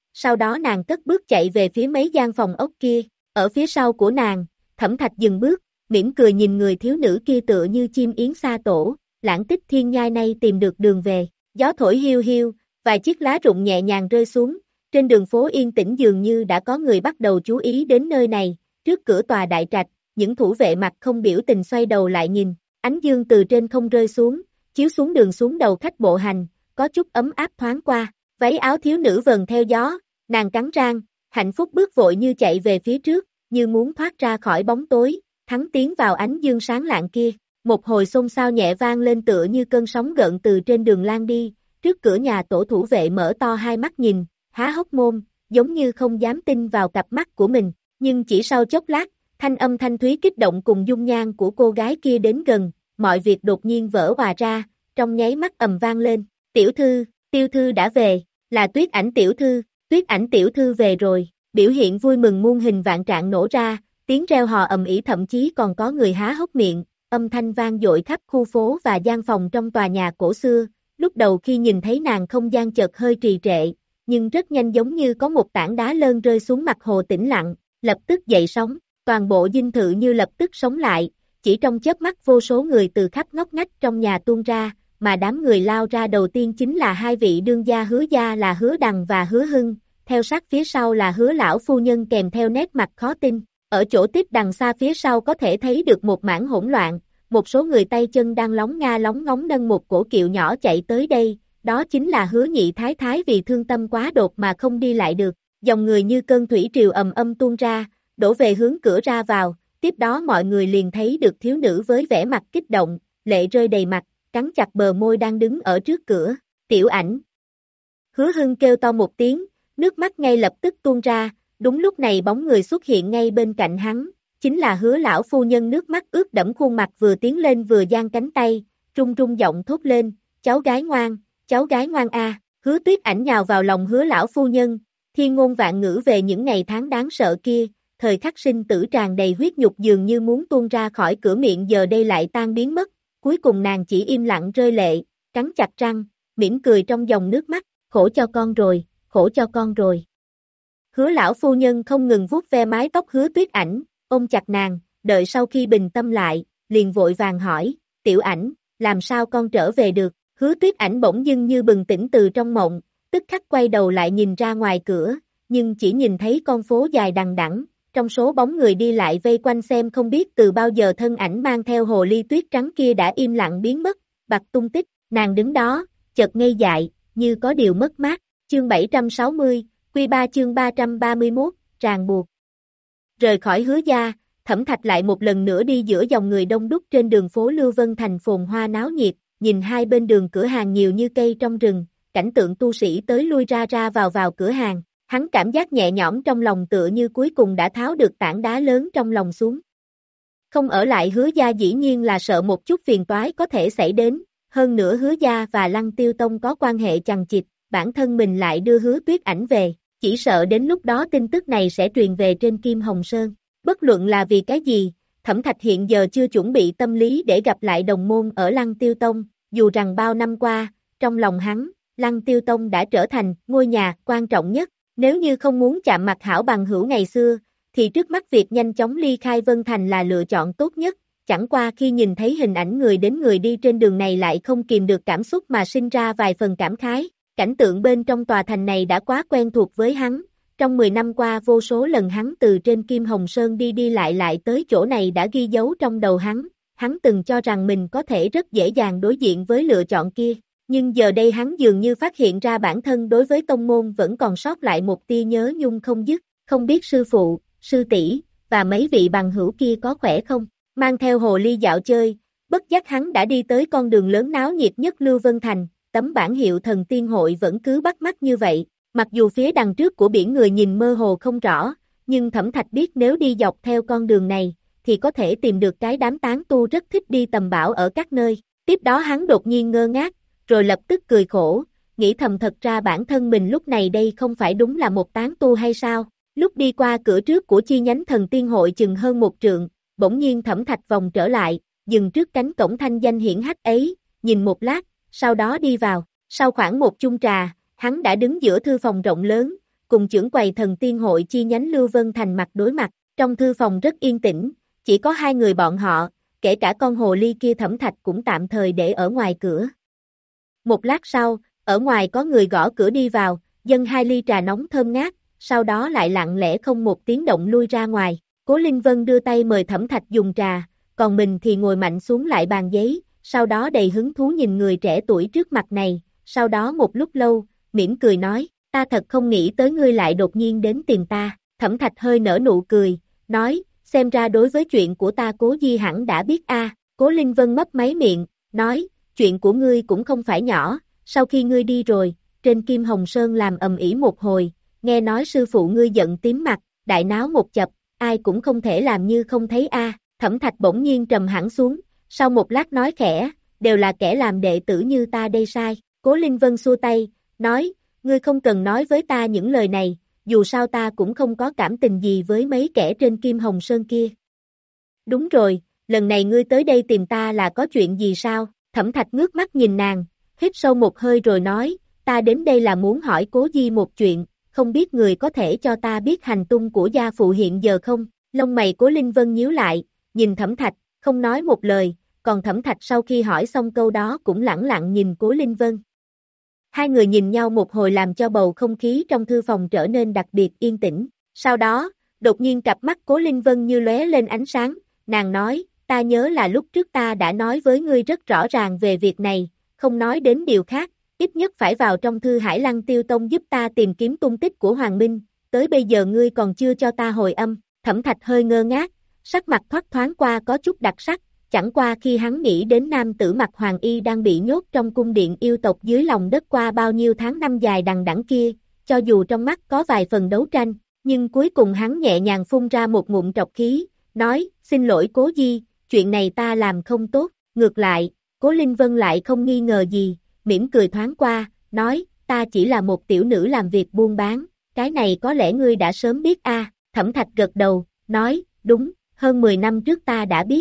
sau đó nàng cất bước chạy về phía mấy gian phòng ốc kia, ở phía sau của nàng, Thẩm Thạch dừng bước, mỉm cười nhìn người thiếu nữ kia tựa như chim yến sa tổ, lãng tích thiên nhai nay tìm được đường về, gió thổi hiu hiu, vài chiếc lá rụng nhẹ nhàng rơi xuống, trên đường phố yên tĩnh dường như đã có người bắt đầu chú ý đến nơi này, trước cửa tòa đại trạch, những thủ vệ mặt không biểu tình xoay đầu lại nhìn, ánh dương từ trên không rơi xuống, chiếu xuống đường xuống đầu khách bộ hành, có chút ấm áp thoáng qua, váy áo thiếu nữ vần theo gió, nàng cắn răng, hạnh phúc bước vội như chạy về phía trước, như muốn thoát ra khỏi bóng tối, thắng tiến vào ánh dương sáng lạng kia, một hồi xôn xao nhẹ vang lên tựa như cơn sóng gợn từ trên đường lan đi, trước cửa nhà tổ thủ vệ mở to hai mắt nhìn, há hốc mồm, giống như không dám tin vào cặp mắt của mình, nhưng chỉ sau chốc lát, thanh âm thanh thúy kích động cùng dung nhan của cô gái kia đến gần, mọi việc đột nhiên vỡ hòa ra, trong nháy mắt ầm vang lên, tiểu thư, tiêu thư đã về, là Tuyết Ảnh tiểu thư, Tuyết Ảnh tiểu thư về rồi, biểu hiện vui mừng muôn hình vạn trạng nổ ra, tiếng reo hò ầm ĩ thậm chí còn có người há hốc miệng, âm thanh vang dội khắp khu phố và gian phòng trong tòa nhà cổ xưa, lúc đầu khi nhìn thấy nàng không gian chợt hơi trì trệ, nhưng rất nhanh giống như có một tảng đá lớn rơi xuống mặt hồ tĩnh lặng, lập tức dậy sóng, toàn bộ dinh thự như lập tức sống lại, chỉ trong chớp mắt vô số người từ khắp ngóc ngách trong nhà tuôn ra, mà đám người lao ra đầu tiên chính là hai vị đương gia Hứa gia là Hứa Đằng và Hứa Hưng, theo sát phía sau là Hứa lão phu nhân kèm theo nét mặt khó tin, ở chỗ tiếp đằng xa phía sau có thể thấy được một mảng hỗn loạn, một số người tay chân đang lóng nga lóng ngóng nâng một cổ kiệu nhỏ chạy tới đây, đó chính là Hứa nhị thái thái vì thương tâm quá đột mà không đi lại được, dòng người như cơn thủy triều ầm ầm tuôn ra, đổ về hướng cửa ra vào, tiếp đó mọi người liền thấy được thiếu nữ với vẻ mặt kích động, lệ rơi đầy mặt, cắn chặt bờ môi đang đứng ở trước cửa, Tiểu Ảnh. Hứa Hưng kêu to một tiếng, nước mắt ngay lập tức tuôn ra, đúng lúc này bóng người xuất hiện ngay bên cạnh hắn, chính là Hứa lão phu nhân, nước mắt ướt đẫm khuôn mặt vừa tiến lên vừa giang cánh tay, run run giọng thốt lên, cháu gái ngoan, cháu gái ngoan a. Hứa Tuyết Ảnh nhào vào lòng Hứa lão phu nhân, thiên ngôn vạn ngữ về những ngày tháng đáng sợ kia, thời khắc sinh tử tràn đầy huyết nhục dường như muốn tuôn ra khỏi cửa miệng giờ đây lại tan biến mất, cuối cùng nàng chỉ im lặng rơi lệ, cắn chặt răng, mỉm cười trong dòng nước mắt, khổ cho con rồi, khổ cho con rồi. Hứa lão phu nhân không ngừng vuốt ve mái tóc Hứa Tuyết Ảnh, ôm chặt nàng, đợi sau khi bình tâm lại, liền vội vàng hỏi, Tiểu Ảnh, làm sao con trở về được, Hứa Tuyết Ảnh bỗng dưng như bừng tỉnh từ trong mộng, tức khắc quay đầu lại nhìn ra ngoài cửa, nhưng chỉ nhìn thấy con phố dài đằng đẵng, trong số bóng người đi lại vây quanh xem không biết từ bao giờ thân ảnh mang theo hồ ly tuyết trắng kia đã im lặng biến mất, bặt tung tích, nàng đứng đó, chợt ngây dại, như có điều mất mát, chương bảy trăm sáu mươi, quy ba chương ba trăm ba mươi mốt, ràng buộc. Rời khỏi Hứa gia, Thẩm Thạch lại một lần nữa đi giữa dòng người đông đúc trên đường phố Lưu Vân Thành phồn hoa náo nhiệt, nhìn hai bên đường cửa hàng nhiều như cây trong rừng, cảnh tượng tu sĩ tới lui ra ra vào vào cửa hàng, hắn cảm giác nhẹ nhõm trong lòng tựa như cuối cùng đã tháo được tảng đá lớn trong lòng xuống. Không ở lại Hứa gia dĩ nhiên là sợ một chút phiền toái có thể xảy đến, hơn nữa Hứa gia và Lăng Tiêu Tông có quan hệ chằng chịt, bản thân mình lại đưa Hứa Tuyết Ảnh về, chỉ sợ đến lúc đó tin tức này sẽ truyền về trên Kim Hồng Sơn. Bất luận là vì cái gì, Thẩm Thạch hiện giờ chưa chuẩn bị tâm lý để gặp lại đồng môn ở Lăng Tiêu Tông, dù rằng bao năm qua, trong lòng hắn, Lăng Tiêu Tông đã trở thành ngôi nhà quan trọng nhất, nếu như không muốn chạm mặt hảo bằng hữu ngày xưa, thì trước mắt việc nhanh chóng ly khai Vân Thành là lựa chọn tốt nhất, chẳng qua khi nhìn thấy hình ảnh người đến người đi trên đường này lại không kìm được cảm xúc mà sinh ra vài phần cảm khái, cảnh tượng bên trong tòa thành này đã quá quen thuộc với hắn. Trong mười năm qua vô số lần hắn từ trên Kim Hồng Sơn đi đi lại lại tới chỗ này đã ghi dấu trong đầu hắn, hắn từng cho rằng mình có thể rất dễ dàng đối diện với lựa chọn kia, nhưng giờ đây hắn dường như phát hiện ra bản thân đối với tông môn vẫn còn sót lại một tia nhớ nhung không dứt, không biết sư phụ, sư tỷ và mấy vị bằng hữu kia có khỏe không, mang theo hồ ly dạo chơi, bất giác hắn đã đi tới con đường lớn náo nhiệt nhất Lưu Vân Thành, tấm bảng hiệu Thần Tiên Hội vẫn cứ bắt mắt như vậy. Mặc dù phía đằng trước của biển người nhìn mơ hồ không rõ, nhưng Thẩm Thạch biết nếu đi dọc theo con đường này, thì có thể tìm được cái đám tán tu rất thích đi tầm bảo ở các nơi. Tiếp đó hắn đột nhiên ngơ ngác, rồi lập tức cười khổ, nghĩ thầm thật ra bản thân mình lúc này đây không phải đúng là một tán tu hay sao. Lúc đi qua cửa trước của chi nhánh Thần Tiên Hội chừng hơn một trượng, bỗng nhiên Thẩm Thạch vòng trở lại, dừng trước cánh cổng thanh danh hiển hách ấy, nhìn một lát, sau đó đi vào. Sau khoảng một chung trà, hắn đã đứng giữa thư phòng rộng lớn, cùng trưởng quầy thần tiên hội chi nhánh Lưu Vân Thành mặt đối mặt, trong thư phòng rất yên tĩnh, chỉ có hai người bọn họ, kể cả con hồ ly kia Thẩm Thạch cũng tạm thời để ở ngoài cửa. Một lát sau, ở ngoài có người gõ cửa đi vào, dâng hai ly trà nóng thơm ngát, sau đó lại lặng lẽ không một tiếng động lui ra ngoài. Cố Linh Vân đưa tay mời Thẩm Thạch dùng trà, còn mình thì ngồi mạnh xuống lại bàn giấy, sau đó đầy hứng thú nhìn người trẻ tuổi trước mặt này, sau đó một lúc lâu, mỉm cười nói, ta thật không nghĩ tới ngươi lại đột nhiên đến tìm ta. Thẩm Thạch hơi nở nụ cười, nói, xem ra đối với chuyện của ta Cố Di hẳn đã biết a. Cố Linh Vân mấp máy miệng, nói, chuyện của ngươi cũng không phải nhỏ, sau khi ngươi đi rồi, trên Kim Hồng Sơn làm ầm ĩ một hồi, nghe nói sư phụ ngươi giận tím mặt, đại náo một chập, ai cũng không thể làm như không thấy a. Thẩm Thạch bỗng nhiên trầm hẳn xuống, sau một lát nói khẽ, đều là kẻ làm đệ tử như ta đây sai. Cố Linh Vân xua tay, nói, ngươi không cần nói với ta những lời này, dù sao ta cũng không có cảm tình gì với mấy kẻ trên Kim Hồng Sơn kia. Đúng rồi, lần này ngươi tới đây tìm ta là có chuyện gì sao? Thẩm Thạch ngước mắt nhìn nàng, hít sâu một hơi rồi nói, ta đến đây là muốn hỏi Cố Di một chuyện, không biết người có thể cho ta biết hành tung của gia phụ hiện giờ không? Lông mày Cố Linh Vân nhíu lại, nhìn Thẩm Thạch, không nói một lời, còn Thẩm Thạch sau khi hỏi xong câu đó cũng lẳng lặng nhìn Cố Linh Vân. Hai người nhìn nhau một hồi làm cho bầu không khí trong thư phòng trở nên đặc biệt yên tĩnh. Sau đó, đột nhiên cặp mắt Cố Linh Vân như lóe lên ánh sáng, nàng nói, ta nhớ là lúc trước ta đã nói với ngươi rất rõ ràng về việc này, không nói đến điều khác, ít nhất phải vào trong thư Hải Lăng Tiêu Tông giúp ta tìm kiếm tung tích của Hoàng Minh, tới bây giờ ngươi còn chưa cho ta hồi âm. Thẩm Thạch hơi ngơ ngác, sắc mặt thoáng thoáng qua có chút đặc sắc, chẳng qua khi hắn nghĩ đến nam tử mặc hoàng y đang bị nhốt trong cung điện yêu tộc dưới lòng đất qua bao nhiêu tháng năm dài đằng đẵng kia, cho dù trong mắt có vài phần đấu tranh, nhưng cuối cùng hắn nhẹ nhàng phun ra một ngụm trọc khí, nói, xin lỗi Cố Di, chuyện này ta làm không tốt. Ngược lại, Cố Linh Vân lại không nghi ngờ gì, mỉm cười thoáng qua, nói, ta chỉ là một tiểu nữ làm việc buôn bán, cái này có lẽ ngươi đã sớm biết a. Thẩm Thạch gật đầu, nói, đúng, hơn mười năm trước ta đã biết.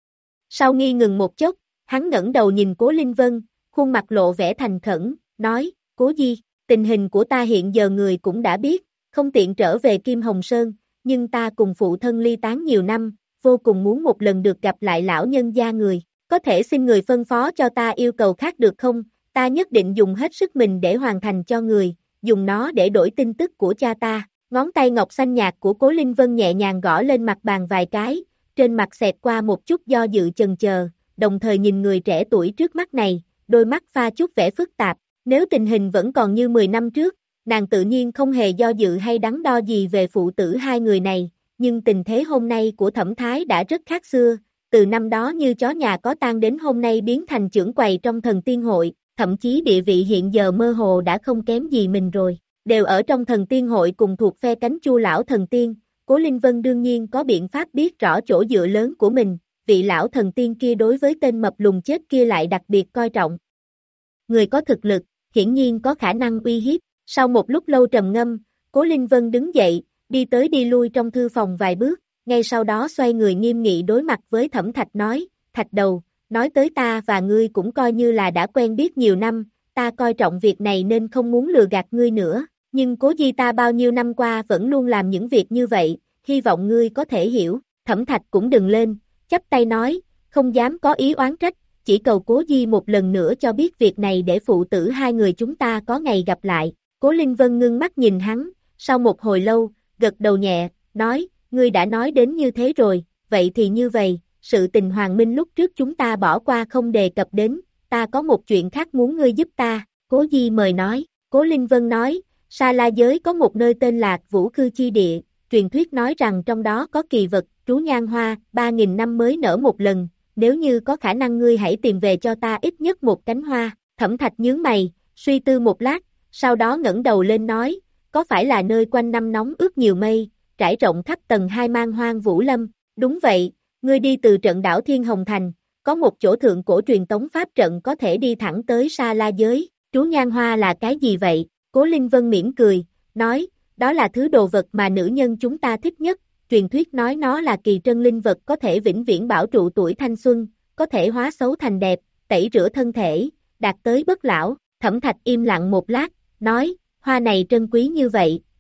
Sau nghi ngừng một chốc, hắn ngẩng đầu nhìn Cố Linh Vân, khuôn mặt lộ vẻ thành khẩn, nói, Cố Di, tình hình của ta hiện giờ người cũng đã biết, không tiện trở về Kim Hồng Sơn, nhưng ta cùng phụ thân ly tán nhiều năm, vô cùng muốn một lần được gặp lại lão nhân gia người, có thể xin người phân phó cho ta yêu cầu khác được không, ta nhất định dùng hết sức mình để hoàn thành cho người, dùng nó để đổi tin tức của cha ta. Ngón tay ngọc xanh nhạt của Cố Linh Vân nhẹ nhàng gõ lên mặt bàn vài cái, trên mặt xẹt qua một chút do dự chần chờ, đồng thời nhìn người trẻ tuổi trước mắt này, đôi mắt pha chút vẻ phức tạp. Nếu tình hình vẫn còn như mười năm trước, nàng tự nhiên không hề do dự hay đắn đo gì về phụ tử hai người này, nhưng tình thế hôm nay của Thẩm Thái đã rất khác xưa, từ năm đó như chó nhà có tang đến hôm nay biến thành trưởng quầy trong thần tiên hội, thậm chí địa vị hiện giờ mơ hồ đã không kém gì mình rồi, đều ở trong thần tiên hội cùng thuộc phe cánh Chu lão thần tiên. Cố Linh Vân đương nhiên có biện pháp biết rõ chỗ dựa lớn của mình, vị lão thần tiên kia đối với tên mập lùn chết kia lại đặc biệt coi trọng. Người có thực lực, hiển nhiên có khả năng uy hiếp. Sau một lúc lâu trầm ngâm, Cố Linh Vân đứng dậy, đi tới đi lui trong thư phòng vài bước, ngay sau đó xoay người nghiêm nghị đối mặt với Thẩm Thạch nói, Thạch đầu, nói tới ta và ngươi cũng coi như là đã quen biết nhiều năm, ta coi trọng việc này nên không muốn lừa gạt ngươi nữa. Nhưng Cố Di ta bao nhiêu năm qua vẫn luôn làm những việc như vậy, hy vọng ngươi có thể hiểu. Thẩm Thạch cũng đừng lên, chắp tay nói, không dám có ý oán trách, chỉ cầu Cố Di một lần nữa cho biết việc này để phụ tử hai người chúng ta có ngày gặp lại. Cố Linh Vân ngưng mắt nhìn hắn, sau một hồi lâu, gật đầu nhẹ, nói, ngươi đã nói đến như thế rồi, vậy thì như vậy, sự tình Hoàng Minh lúc trước chúng ta bỏ qua không đề cập đến, ta có một chuyện khác muốn ngươi giúp ta. Cố Di mời nói. Cố Linh Vân nói, Sa La giới có một nơi tên là Vũ Khư Chi Địa, truyền thuyết nói rằng trong đó có kỳ vật, trú nhan hoa, ba nghìn năm mới nở một lần, nếu như có khả năng ngươi hãy tìm về cho ta ít nhất một cánh hoa. Thẩm Thạch nhướng mày, suy tư một lát, sau đó ngẩng đầu lên nói, có phải là nơi quanh năm nóng ướt nhiều mây, trải rộng khắp tầng hai mang hoang vũ lâm? Đúng vậy, ngươi đi từ trận đảo Thiên Hồng Thành, có một chỗ thượng cổ truyền tống pháp trận có thể đi thẳng tới Sa La giới. Trú nhan hoa là cái gì vậy? Cố Linh Vân mỉm cười, nói, đó là thứ đồ vật mà nữ nhân chúng ta thích nhất, truyền thuyết nói nó là kỳ trân linh vật có thể vĩnh viễn bảo trụ tuổi thanh xuân, có thể hóa xấu thành đẹp, tẩy rửa thân thể, đạt tới bất lão. Thẩm Thạch im lặng một lát, nói, hoa này trân quý như vậy,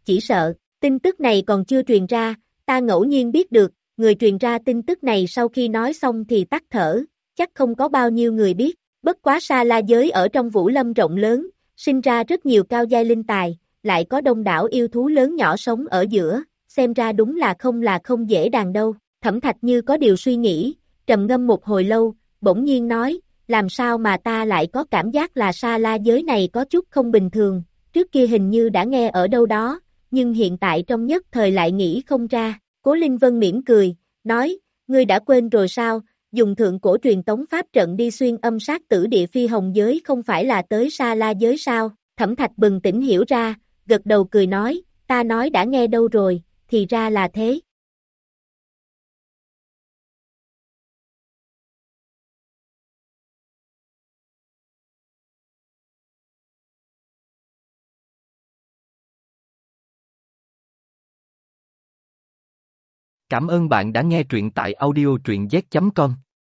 chỉ sợ, tin tức này còn chưa truyền ra, ta ngẫu nhiên biết được, người truyền ra tin tức này sau khi nói xong thì tắt thở, chắc không có bao nhiêu người biết, bất quá Sa La giới ở trong Vũ Lâm rộng lớn, sinh ra rất nhiều cao giai linh tài, lại có đông đảo yêu thú lớn nhỏ sống ở giữa, xem ra đúng là không là không dễ đàn đâu, Thẩm Thạch như có điều suy nghĩ, trầm ngâm một hồi lâu, bỗng nhiên nói, làm sao mà ta lại có cảm giác là Sa La giới này có chút không bình thường, trước kia hình như đã nghe ở đâu đó, nhưng hiện tại trong nhất thời lại nghĩ không ra, Cố Linh Vân mỉm cười, nói, ngươi đã quên rồi sao, dùng thượng cổ truyền tống pháp trận đi xuyên âm sát tử địa phi hồng giới không phải là tới Sa La giới sao, Thẩm Thạch bừng tỉnh hiểu ra, gật đầu cười nói, ta nói đã nghe đâu rồi, thì ra là thế. Cảm ơn bạn đã nghe truyện tại audio truyện z chấm com.